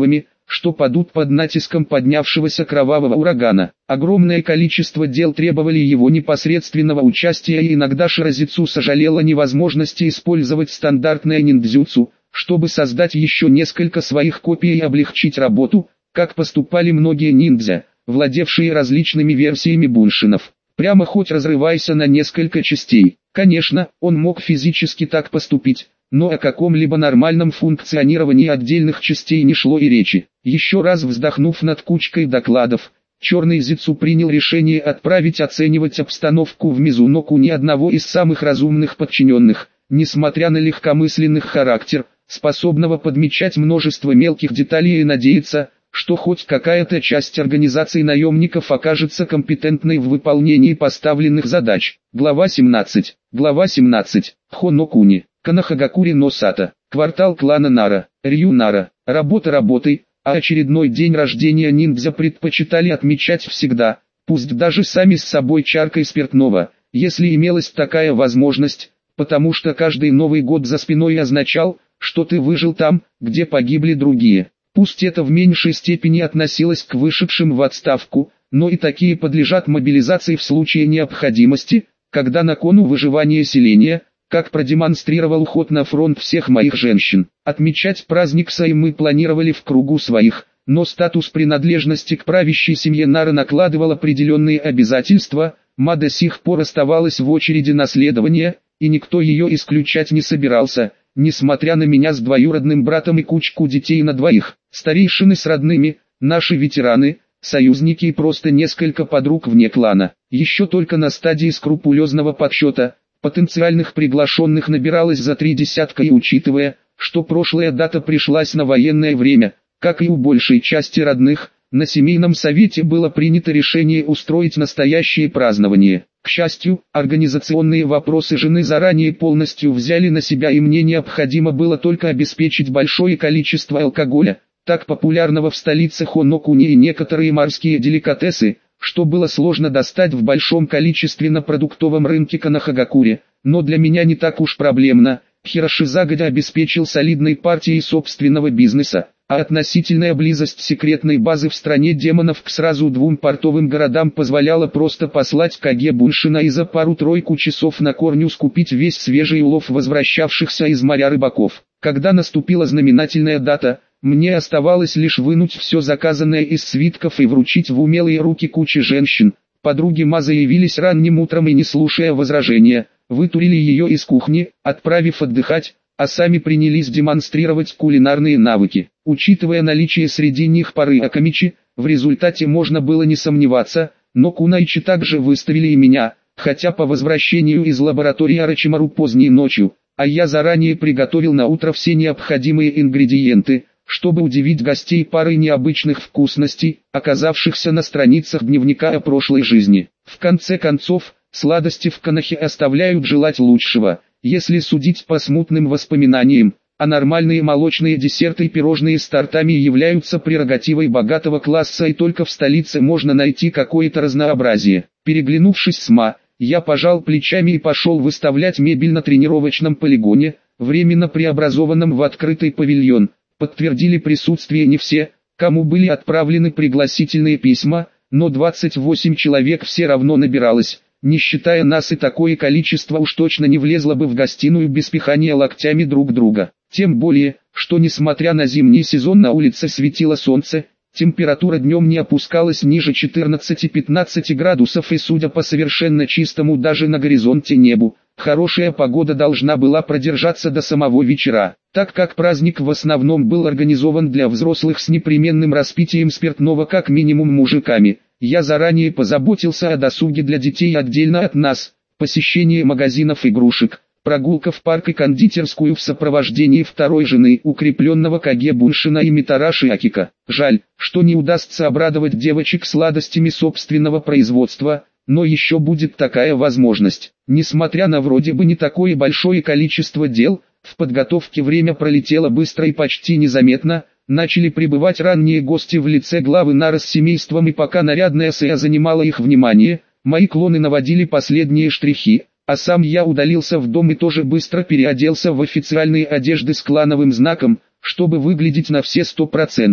что падут под натиском поднявшегося кровавого урагана. Огромное количество дел требовали его непосредственного участия, и иногда Ширазицу сожалел о невозможности использовать стандартное ниндзюцу, чтобы создать еще несколько своих копий и облегчить работу, как поступали многие ниндзя, владевшие различными версиями буншинов. Прямо хоть разрывайся на несколько частей. Конечно, он мог физически так поступить, но о каком-либо нормальном функционировании отдельных частей не шло и речи. Еще раз вздохнув над кучкой докладов, Черный Зицу принял решение отправить оценивать обстановку в Мизуноку ни одного из самых разумных подчиненных, несмотря на легкомысленных характер, способного подмечать множество мелких деталей, и надеяться, что хоть какая-то часть организации наемников окажется компетентной в выполнении поставленных задач. Глава семнадцать. Глава семнадцать. Хонокуни. Канахагакури но Сата. Квартал клана Нара. Рью Нара. Работа работой, а очередной день рождения ниндзя предпочитали отмечать всегда, пусть даже сами с собой чаркой спиртного, если имелась такая возможность, потому что каждый Новый год за спиной означал, что ты выжил там, где погибли другие. Пусть это в меньшей степени относилось к вышедшим в отставку, но и такие подлежат мобилизации в случае необходимости, когда на кону выживание селения, как продемонстрировал уход на фронт всех моих женщин. Отмечать праздник Сай мы планировали в кругу своих, но статус принадлежности к правящей семье Нара накладывал определенные обязательства, Ма до сих пор оставалась в очереди наследования, и никто ее исключать не собирался, несмотря на меня с двоюродным братом и кучку детей на двоих. Старейшины с родными, наши ветераны, союзники и просто несколько подруг вне клана. Еще только на стадии скрупулезного подсчета, потенциальных приглашенных набиралось за три десятка, и учитывая, что прошлая дата пришлась на военное время, как и у большей части родных, на семейном совете было принято решение устроить настоящее празднование. К счастью, организационные вопросы жены заранее полностью взяли на себя, и мне необходимо было только обеспечить большое количество алкоголя, так популярного в столице Хонокуни, и некоторые морские деликатесы, что было сложно достать в большом количестве на продуктовом рынке Канахагакури, но для меня не так уж проблемно. Хироши загодя обеспечил солидной партией собственного бизнеса, а относительная близость секретной базы в стране демонов к сразу двум портовым городам позволяла просто послать Каге Буншина и за пару-тройку часов на корню скупить весь свежий улов возвращавшихся из моря рыбаков. Когда наступила знаменательная дата, мне оставалось лишь вынуть все заказанное из свитков и вручить в умелые руки кучи женщин. Подруги Ма заявились ранним утром и, не слушая возражения, вытурили ее из кухни, отправив отдыхать, а сами принялись демонстрировать кулинарные навыки. Учитывая наличие среди них пары Акамичи, в результате можно было не сомневаться, но Кунайчи также выставили и меня, хотя по возвращению из лаборатории Орочимару поздней ночью, а я заранее приготовил на утро все необходимые ингредиенты, чтобы удивить гостей парой необычных вкусностей, оказавшихся на страницах дневника о прошлой жизни. В конце концов, сладости в Канахе оставляют желать лучшего, если судить по смутным воспоминаниям, а нормальные молочные десерты и пирожные с тортами являются прерогативой богатого класса, и только в столице можно найти какое-то разнообразие. Переглянувшись с Ма, я пожал плечами и пошел выставлять мебель на тренировочном полигоне, временно преобразованном в открытый павильон. Подтвердили присутствие не все, кому были отправлены пригласительные письма, но двадцать восемь человек все равно набиралось. Не считая нас, и такое количество уж точно не влезло бы в гостиную без пихания локтями друг друга. Тем более, что несмотря на зимний сезон на улице светило солнце, температура днем не опускалась ниже четырнадцати-пятнадцати градусов, и судя по совершенно чистому даже на горизонте небу, хорошая погода должна была продержаться до самого вечера. Так как праздник в основном был организован для взрослых с непременным распитием спиртного как минимум мужиками, я заранее позаботился о досуге для детей отдельно от нас, посещение магазинов игрушек, прогулка в парк и кондитерскую в сопровождении второй жены, укрепленного Каге Буншина и Митараши Акика. Жаль, что не удастся обрадовать девочек сладостями собственного производства, но еще будет такая возможность. Несмотря на вроде бы не такое большое количество дел, в подготовке время пролетело быстро и почти незаметно. Начали прибывать ранние гости в лице главы Нара с семейством, и пока нарядная Сэя занимала их внимание, мои клоны наводили последние штрихи, а сам я удалился в дом и тоже быстро переоделся в официальные одежды с клановым знаком, чтобы выглядеть на все сто процентов.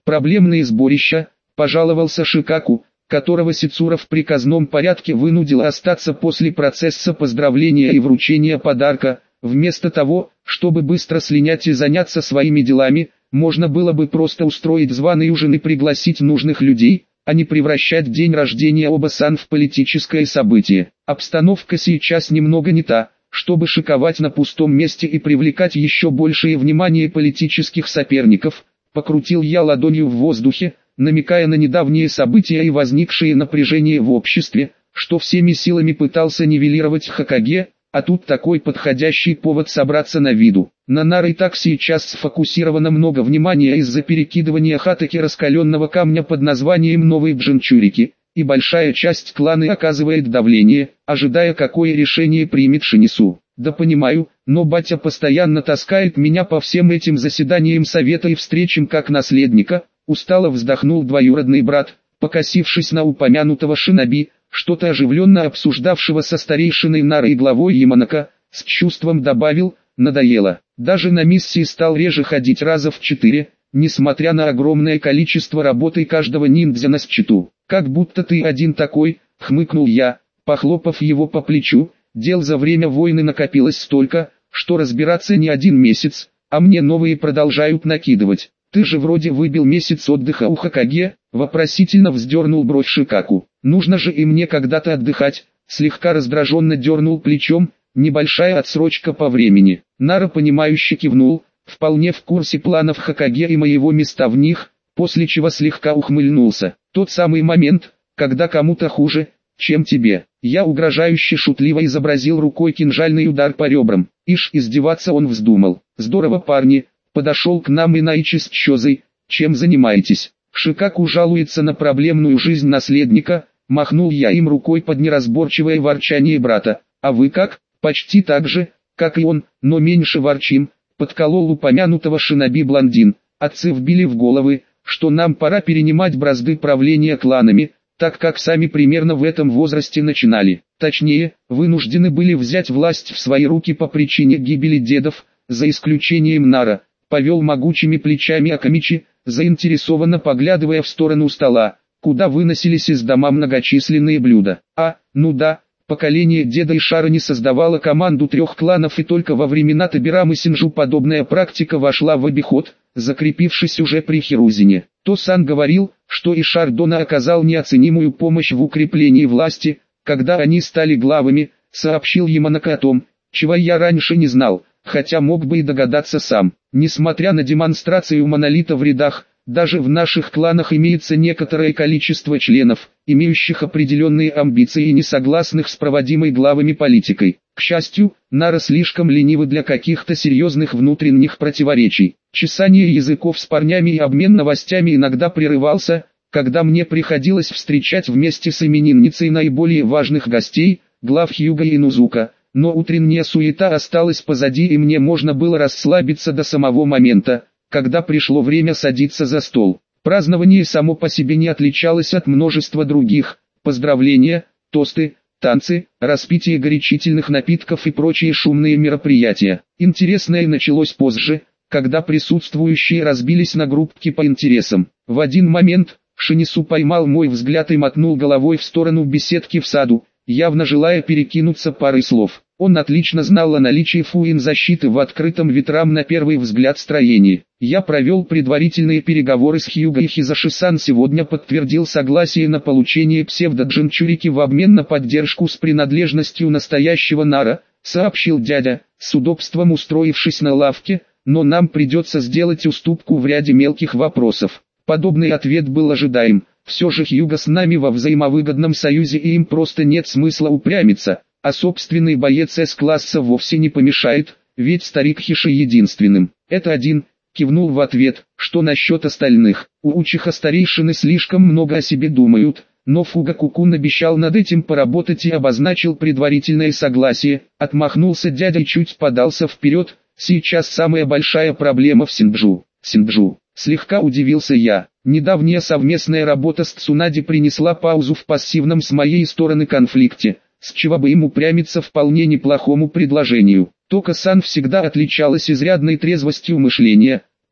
Проблемные сборища, пожаловался Шикаку, которого Сицура в приказном порядке вынудил остаться после процесса поздравления и вручения подарка. Вместо того, чтобы быстро слинять и заняться своими делами, можно было бы просто устроить званый ужин и пригласить нужных людей, а не превращать день рождения Оба-сан в политическое событие. Обстановка сейчас немного не та, чтобы шиковать на пустом месте и привлекать еще большее внимание политических соперников. Покрутил я ладонью в воздухе, намекая на недавние события и возникшее напряжение в обществе, что всеми силами пытался нивелировать Хокаге, а тут такой подходящий повод собраться на виду. На Нара и так сейчас сфокусировано много внимания из-за перекидывания хатаки раскаленного камня под названием Новые Бджинчурики, и большая часть клана оказывает давление, ожидая, какое решение примет Шинису. Да понимаю, но батя постоянно таскает меня по всем этим заседаниям совета и встречам как наследника. Устало вздохнул двоюродный брат, покосившись на упомянутого шиноби, что-то оживленно обсуждавшего со старейшиной Нары и главой Яманака, с чувством добавил: надоело. Даже на миссии стал реже ходить раза в четыре, несмотря на огромное количество работы каждого ниндзя на счету. Как будто ты один такой, хмыкнул я, похлопав его по плечу. Дел за время войны накопилось столько, что разбираться не один месяц, а мне новые продолжают накидывать. Ты же вроде выбил месяц отдыха у Хокаге, вопросительно вздернул бровь Шикаку. Нужно же и мне когда-то отдыхать, слегка раздраженно дернул плечом, небольшая отсрочка по времени. Нара понимающе кивнул, вполне в курсе планов Хокаге и моего места в них, после чего слегка ухмыльнулся. Тот самый момент, когда кому-то хуже, чем тебе. Я угрожающе шутливо изобразил рукой кинжальный удар по ребрам. Ишь, издеваться он вздумал. Здорово, парни. Подошел к нам Инаичи с Чозой. Чем занимаетесь? Шикаку жалуется на проблемную жизнь наследника. Махнул я им рукой под неразборчивое ворчание брата. А вы как? Почти так же, как и он, но меньше ворчим. Подколол упомянутого шиноби блондин. Отцы вбили в головы, что нам пора перенимать бразды правления кланами, так как сами примерно в этом возрасте начинали. Точнее, вынуждены были взять власть в свои руки по причине гибели дедов, за исключением Нара. Повел могучими плечами Акамичи, заинтересованно поглядывая в сторону стола, куда выносились из дома многочисленные блюда. А, ну да, поколение деда Ишара не создавало команду трех кланов, и только во времена Табирамы Синджу подобная практика вошла в обиход, закрепившись уже при Хирузине. То-сан говорил, что Ишар Дона оказал неоценимую помощь в укреплении власти, когда они стали главами, сообщил Яманака о том, чего я раньше не знал, хотя мог бы и догадаться сам. Несмотря на демонстрацию монолита в рядах, даже в наших кланах имеется некоторое количество членов, имеющих определенные амбиции и не согласных с проводимой главами политикой. К счастью, Нара слишком ленивы для каких-то серьезных внутренних противоречий. Чесание языков с парнями и обмен новостями иногда прерывался, когда мне приходилось встречать вместе с именинницей наиболее важных гостей, глав Хьюга и Инузука. Но утренняя суета осталась позади, и мне можно было расслабиться до самого момента, когда пришло время садиться за стол. Празднование само по себе не отличалось от множества других: поздравления, тосты, танцы, распитие горячительных напитков и прочие шумные мероприятия. Интересное началось позже, когда присутствующие разбились на группки по интересам. В один момент Шинису поймал мой взгляд и мотнул головой в сторону беседки в саду, явно желая перекинуться парой слов. Он отлично знал о наличии фуин-защиты в открытом ветрам на первый взгляд строении. Я провел предварительные переговоры с Хьюго, и Хизаши-сан сегодня подтвердил согласие на получение псевдо-джинчурики в обмен на поддержку с принадлежностью настоящего Нара, сообщил дядя, с удобством устроившись на лавке, но нам придется сделать уступку в ряде мелких вопросов. Подобный ответ был ожидаем. Все же Хьюго с нами во взаимовыгодном союзе, и им просто нет смысла упрямиться, а собственный боец С-класса вовсе не помешает, ведь старик Хиши единственным. Это один, кивнул в ответ. Что насчет остальных? У Учиха старейшины слишком много о себе думают, но Фугаку-кун обещал над этим поработать и обозначил предварительное согласие. Отмахнулся дядя и чуть подался вперед. Сейчас самая большая проблема в Синджу. Синджу. Слегка удивился я. Недавняя совместная работа с Цунади принесла паузу в пассивном с моей стороны конфликте, с чего бы им упрямиться вполне неплохому предложению. Тока-сан всегда отличалась изрядной трезвостью мышления,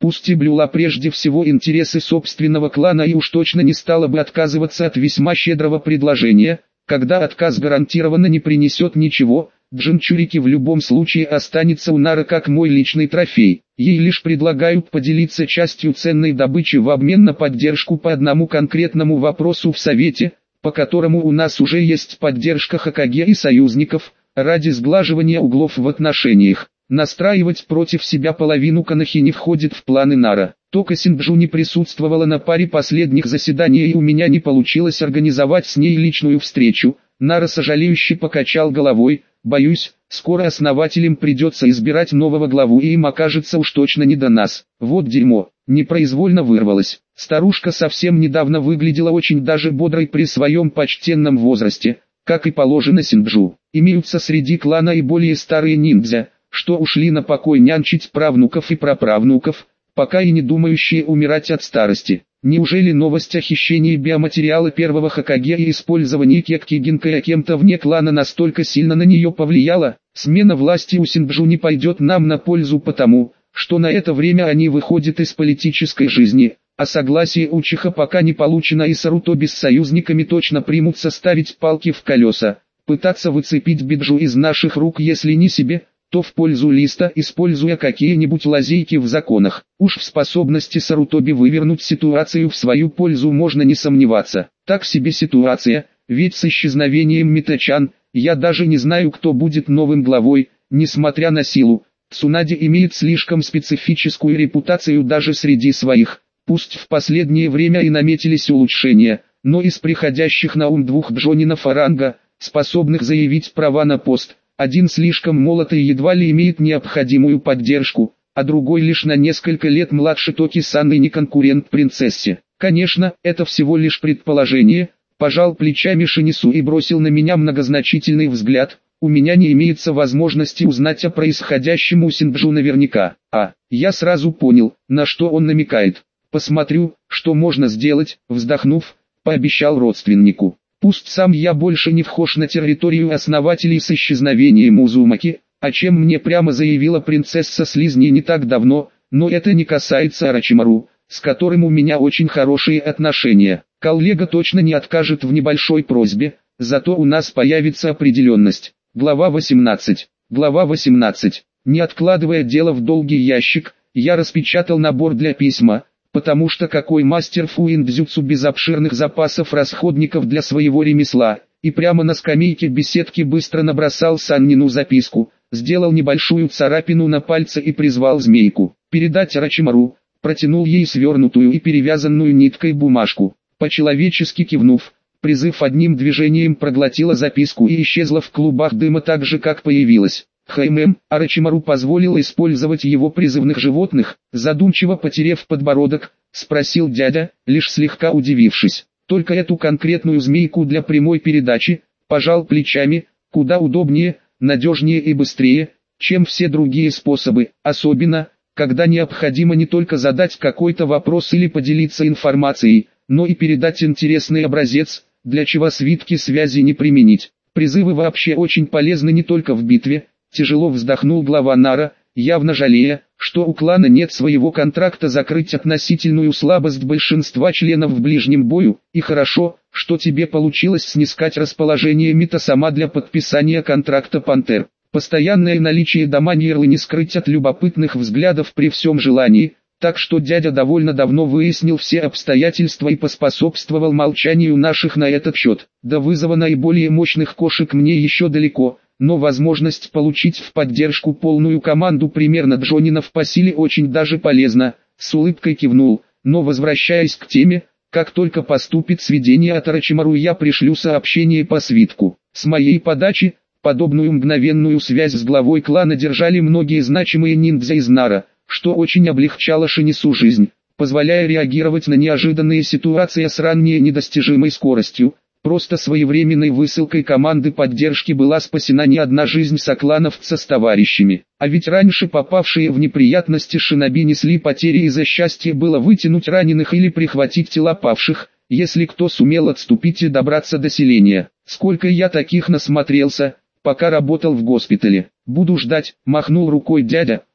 пусть и блюла прежде всего интересы собственного клана и уж точно не стала бы отказываться от весьма щедрого предложения, когда отказ гарантированно не принесет ничего. Джинчурики в любом случае останется у Нары как мой личный трофей. Ей лишь предлагают поделиться частью ценной добычи в обмен на поддержку по одному конкретному вопросу в Совете, по которому у нас уже есть поддержка Хокаге и союзников, ради сглаживания углов в отношениях. Настраивать против себя половину Конохи не входит в планы Нара. Тока Синджу не присутствовала на паре последних заседаний и у меня не получилось организовать с ней личную встречу. Нара сожалеюще покачал головой. Боюсь, скоро основателям придется избирать нового главу и им окажется уж точно не до нас. Вот дерьмо, непроизвольно вырвалось. Старушка совсем недавно выглядела очень даже бодрой при своем почтенном возрасте, как и положено Синджу. Имеются среди клана и более старые ниндзя, что ушли на покой нянчить правнуков и праправнуков, пока и не думающие умирать от старости. Неужели новость о хищении биоматериала первого Хокаге и использовании Кекки Гинкая кем-то вне клана настолько сильно на нее повлияла? Смена власти у Синджу не пойдет нам на пользу потому, что на это время они выходят из политической жизни, а согласие Учиха пока не получено и Сарутоби с союзниками точно примутся ставить палки в колеса, пытаться выцепить Биджу из наших рук если не себе, то в пользу Листа, используя какие-нибудь лазейки в законах. Уж в способности Сарутоби вывернуть ситуацию в свою пользу можно не сомневаться. Так себе ситуация, ведь с исчезновением Митачан, я даже не знаю, кто будет новым главой, несмотря на силу. Цунади имеет слишком специфическую репутацию даже среди своих. Пусть в последнее время и наметились улучшения, но из приходящих на ум двух джонинов ранга, способных заявить права на пост, один слишком молод и едва ли имеет необходимую поддержку, а другой лишь на несколько лет младше Токи-сан и не конкурент принцессе. Конечно, это всего лишь предположение, пожал плечами Шинису и бросил на меня многозначительный взгляд. У меня не имеется возможности узнать о происходящем у Синджу наверняка. А, я сразу понял, на что он намекает. Посмотрю, что можно сделать, вздохнув, пообещал родственнику. Пусть сам я больше не вхож на территорию основателей с исчезновением Узумаки, о чем мне прямо заявила принцесса Слизни не так давно, но это не касается Орочимару, с которым у меня очень хорошие отношения. Коллега точно не откажет в небольшой просьбе, зато у нас появится определенность. Глава восемнадцать. Глава восемнадцать. Не откладывая дело в долгий ящик, я распечатал набор для письма, потому что какой мастер фуиндзюцу без обширных запасов расходников для своего ремесла, и прямо на скамейке беседки быстро набросал Саннину записку, сделал небольшую царапину на пальце и призвал змейку. Передать Орочимару, протянул ей свернутую и перевязанную ниткой бумажку, по-человечески кивнув, призыв одним движением проглотила записку и исчезла в клубах дыма так же как появилась. Хэймэм, Орочимару позволил использовать его призывных животных, задумчиво потерев подбородок, спросил дядя, лишь слегка удивившись. Только эту конкретную змейку для прямой передачи, пожал плечами, куда удобнее, надежнее и быстрее, чем все другие способы, особенно, когда необходимо не только задать какой-то вопрос или поделиться информацией, но и передать интересный образец, для чего свитки связи не применить. Призывы вообще очень полезны не только в битве. Тяжело вздохнул глава Нара, явно жалея, что у клана нет своего контракта закрыть относительную слабость большинства членов в ближнем бою, и хорошо, что тебе получилось снискать расположение Митасама для подписания контракта Пантер. Постоянное наличие доманьерлы не скрыть от любопытных взглядов при всем желании, так что дядя довольно давно выяснил все обстоятельства и поспособствовал молчанию наших на этот счет. До вызова наиболее мощных кошек мне еще далеко. Но возможность получить в поддержку полную команду примерно джонинов по силе очень даже полезна, с улыбкой кивнул, но возвращаясь к теме, как только поступит сведение от Орочимару я пришлю сообщение по свитку. С моей подачи, подобную мгновенную связь с главой клана держали многие значимые ниндзя из Нара, что очень облегчало Шинису жизнь, позволяя реагировать на неожиданные ситуации с ранее недостижимой скоростью. Просто своевременной высылкой команды поддержки была спасена не одна жизнь соклановца с товарищами. А ведь раньше попавшие в неприятности шиноби несли потери из-за счастья было вытянуть раненых или прихватить тела павших, если кто сумел отступить и добраться до селения. Сколько я таких насмотрелся, пока работал в госпитале. Буду ждать, махнул рукой дядя,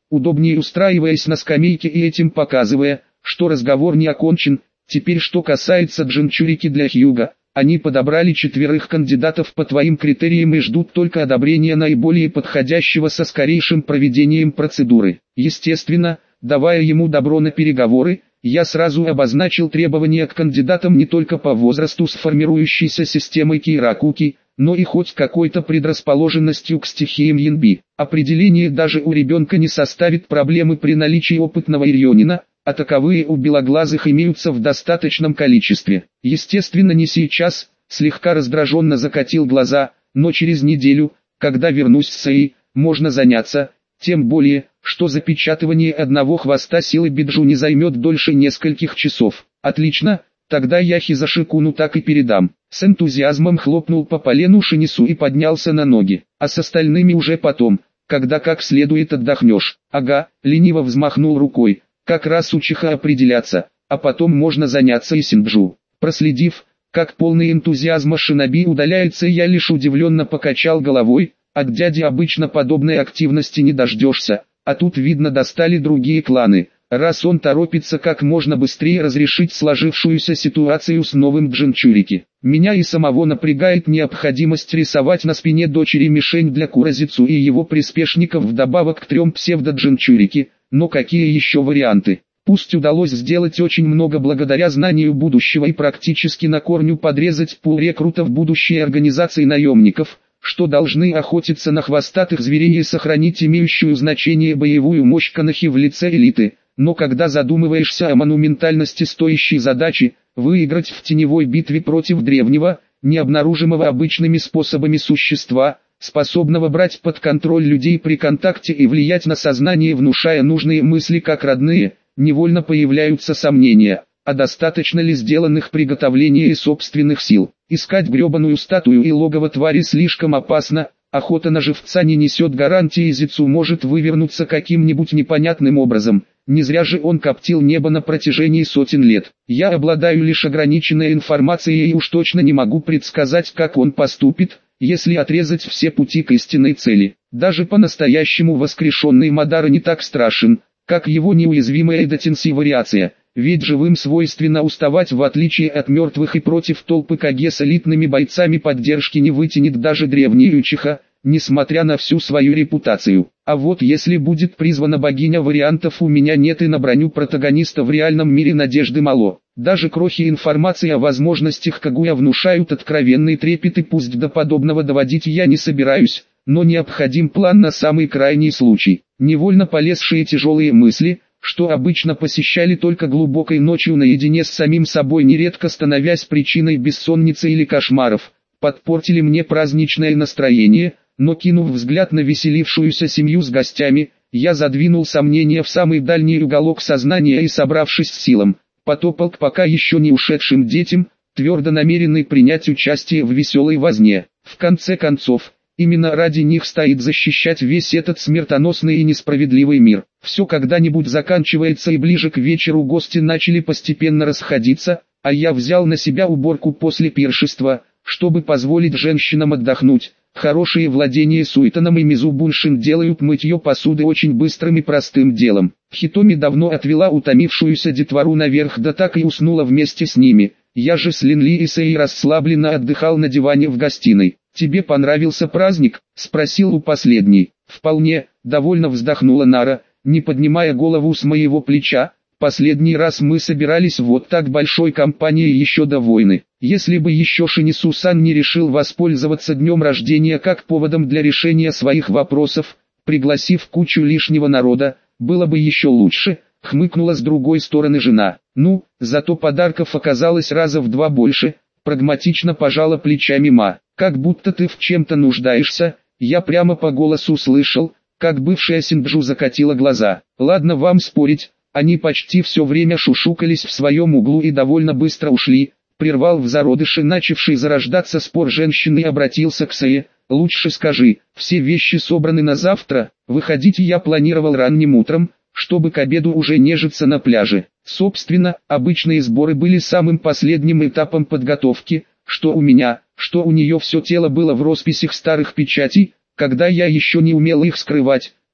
удобнее устраиваясь на скамейке и этим показывая, что разговор не окончен. Теперь что касается Джинчурики для Хьюга, они подобрали четверых кандидатов по твоим критериям и ждут только одобрения наиболее подходящего со скорейшим проведением процедуры. Естественно, давая ему добро на переговоры, я сразу обозначил требования к кандидатам не только по возрасту с формирующейся системой Киракуки, но и хоть какой-то предрасположенностью к стихиям Янби. Определение даже у ребенка не составит проблемы при наличии опытного ирьонина, а таковые у белоглазых имеются в достаточном количестве. Естественно, не сейчас, слегка раздраженно закатил глаза, но через неделю, когда вернусь с Сэй, можно заняться, тем более, что запечатывание одного хвоста силы Биджу не займет дольше нескольких часов. Отлично, тогда я Хизашикуну так и передам. С энтузиазмом хлопнул по полену Шинису и поднялся на ноги, а с остальными уже потом, когда как следует отдохнешь. Ага, лениво взмахнул рукой. Как раз учиха определяться, а потом можно заняться и Синджу. Проследив, как полный энтузиазма шиноби удаляется, я лишь удивленно покачал головой. От дяди обычно подобной активности не дождешься, а тут видно достали другие кланы, раз он торопится как можно быстрее разрешить сложившуюся ситуацию с новым Джинчурики. Меня и самого напрягает необходимость рисовать на спине дочери мишень для Куразицу и его приспешников вдобавок к трем псевдо-Джинчурики. Но какие еще варианты? Пусть удалось сделать очень много благодаря знанию будущего и практически на корню подрезать пул рекрутов будущей организации наемников, что должны охотиться на хвостатых зверей и сохранить имеющую значение боевую мощь Канахи в лице элиты. Но когда задумываешься о монументальности стоящей задачи, выиграть в теневой битве против древнего, необнаружимого обычными способами существа, способного брать под контроль людей при контакте и влиять на сознание, внушая нужные мысли как родные, невольно появляются сомнения, а достаточно ли сделанных приготовлений и собственных сил. Искать гребаную статую и логово твари слишком опасно, охота на живца не несет гарантии, Зицу может вывернуться каким-нибудь непонятным образом, не зря же он коптил небо на протяжении сотен лет. Я обладаю лишь ограниченной информацией и уж точно не могу предсказать, как он поступит, если отрезать все пути к истинной цели. Даже по-настоящему воскрешенный Мадара не так страшен, как его неуязвимая Эдотенси вариация, ведь живым свойственно уставать, в отличие от мертвых, и против толпы Каге с элитными бойцами поддержки не вытянет даже древний Учиха, несмотря на всю свою репутацию. А вот если будет призвана богиня, вариантов у меня нет, и на броню протагониста в реальном мире надежды мало. Даже крохи информации о возможностях Кагуя внушают откровенный трепет, и пусть до подобного доводить я не собираюсь, но необходим план на самый крайний случай. Невольно полезшие тяжелые мысли, что обычно посещали только глубокой ночью наедине с самим собой, нередко становясь причиной бессонницы или кошмаров, подпортили мне праздничное настроение. Но кинув взгляд на веселившуюся семью с гостями, я задвинул сомнения в самый дальний уголок сознания и, собравшись с силом, потопал к пока еще не ушедшим детям, твердо намеренный принять участие в веселой возне. В конце концов, именно ради них стоит защищать весь этот смертоносный и несправедливый мир. Все когда-нибудь заканчивается, и ближе к вечеру гости начали постепенно расходиться, а я взял на себя уборку после пиршества, чтобы позволить женщинам отдохнуть. Хорошие владения Суитаном и Мизубуншин делают мытье посуды очень быстрым и простым делом. Хитоми давно отвела утомившуюся детвору наверх, да так и уснула вместе с ними. Я же с Линли и Сэй расслабленно отдыхал на диване в гостиной. «Тебе понравился праздник?» – спросил у последней. «Вполне», – довольно вздохнула Нара, не поднимая голову с моего плеча. «Последний раз мы собирались вот так большой компанией еще до войны. Если бы еще Шинису-сан не решил воспользоваться днем рождения как поводом для решения своих вопросов, пригласив кучу лишнего народа, было бы еще лучше», — хмыкнула с другой стороны жена. «Ну, зато подарков оказалось раза в два больше», — прагматично пожала плечами Ма. «Как будто ты в чем-то нуждаешься», — я прямо по голосу слышал, как бывшая Синджу закатила глаза. «Ладно вам спорить». Они почти все время шушукались в своем углу и довольно быстро ушли. Прервал в зародыше начавший зарождаться спор женщины и обратился к Сае. «Лучше скажи, все вещи собраны на завтра?» Выходить я планировал ранним утром, чтобы к обеду уже нежиться на пляже. Собственно, обычные сборы были самым последним этапом подготовки, что у меня, что у нее все тело было в росписях старых печатей, когда я еще не умел их скрывать.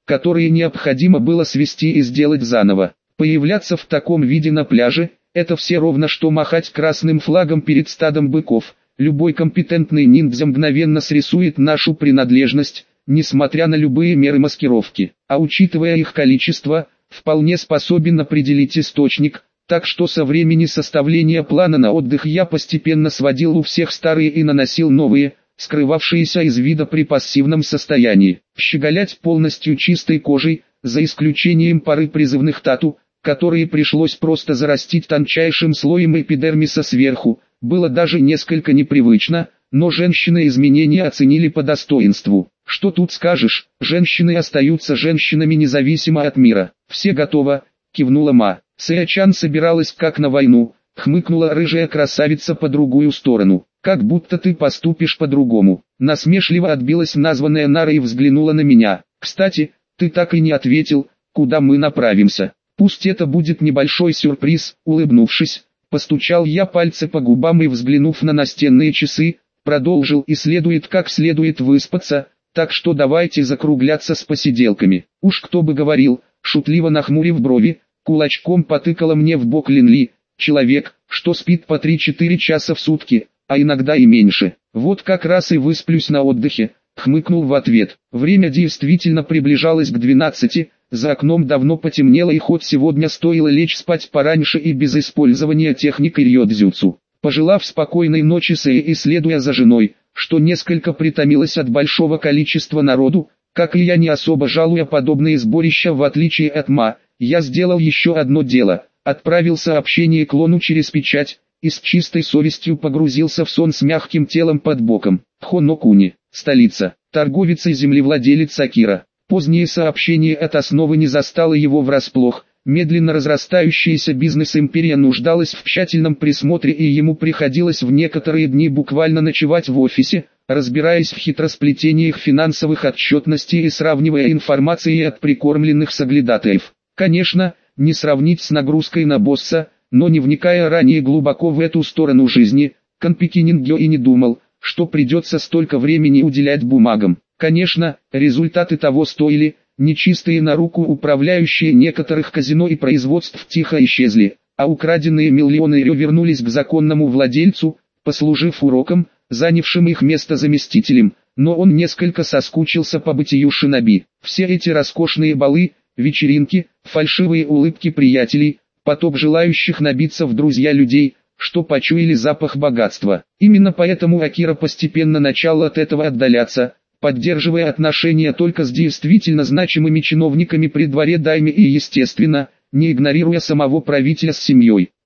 которые необходимо было свести и сделать заново. Появляться в таком виде на пляже – это все ровно что махать красным флагом перед стадом быков. Любой компетентный ниндзя мгновенно срисует нашу принадлежность, несмотря на любые меры маскировки. А учитывая их количество, вполне способен определить источник, так что со времени составления плана на отдых я постепенно сводил у всех старые и наносил новые, скрывавшиеся из вида при пассивном состоянии. Щеголять полностью чистой кожей, за исключением пары призывных тату, которые пришлось просто зарастить тончайшим слоем эпидермиса сверху, было даже несколько непривычно, но женщины изменения оценили по достоинству. Что тут скажешь, женщины остаются женщинами независимо от мира. Все готово, кивнула Ма. Сэя-чан собиралась как на войну, хмыкнула рыжая красавица по другую сторону. Как будто ты поступишь по-другому. Насмешливо отбилась названная Нара и взглянула на меня. Кстати, ты так и не ответил, куда мы направимся. Пусть это будет небольшой сюрприз, улыбнувшись, постучал я пальцы по губам и, взглянув на настенные часы, продолжил: и следует как следует выспаться, так что давайте закругляться с посиделками. Уж кто бы говорил, шутливо нахмурив брови, кулачком потыкала мне в бок Линли, человек, что спит по три-четыре часа в сутки, а иногда и меньше. Вот как раз и высплюсь на отдыхе, хмыкнул в ответ. Время действительно приближалось к двенадцати, за окном давно потемнело, и хоть сегодня стоило лечь спать пораньше и без использования техники рёдзюцу. Пожелав спокойной ночи Сэй и следуя за женой, что несколько притомилась от большого количества народу, как и я, не особо жалуя подобные сборища в отличие от Ма, я сделал еще одно дело, отправил сообщение клону через печать, и с чистой совестью погрузился в сон с мягким телом под боком. Хонокуни, столица, торговец и землевладелец Акира. Позднее сообщение от основы не застало его врасплох. Медленно разрастающаяся бизнес-империя нуждалась в тщательном присмотре, и ему приходилось в некоторые дни буквально ночевать в офисе, разбираясь в хитросплетениях финансовых отчетностей и сравнивая информацию от прикормленных соглядатаев. Конечно, не сравнить с нагрузкой на босса, но не вникая ранее глубоко в эту сторону жизни, Канпики Нингё и не думал, что придется столько времени уделять бумагам. Конечно, результаты того стоили. Нечистые на руку управляющие некоторых казино и производств тихо исчезли, а украденные миллионы рё вернулись к законному владельцу, послужив уроком, занявшим их место заместителем, но он несколько соскучился по бытию шиноби. Все эти роскошные балы, вечеринки, фальшивые улыбки приятелей, поток желающих набиться в друзья людей, что почуяли запах богатства. Именно поэтому Акира постепенно начал от этого отдаляться, поддерживая отношения только с действительно значимыми чиновниками при дворе дайме и, естественно, не игнорируя самого правителя с семьей.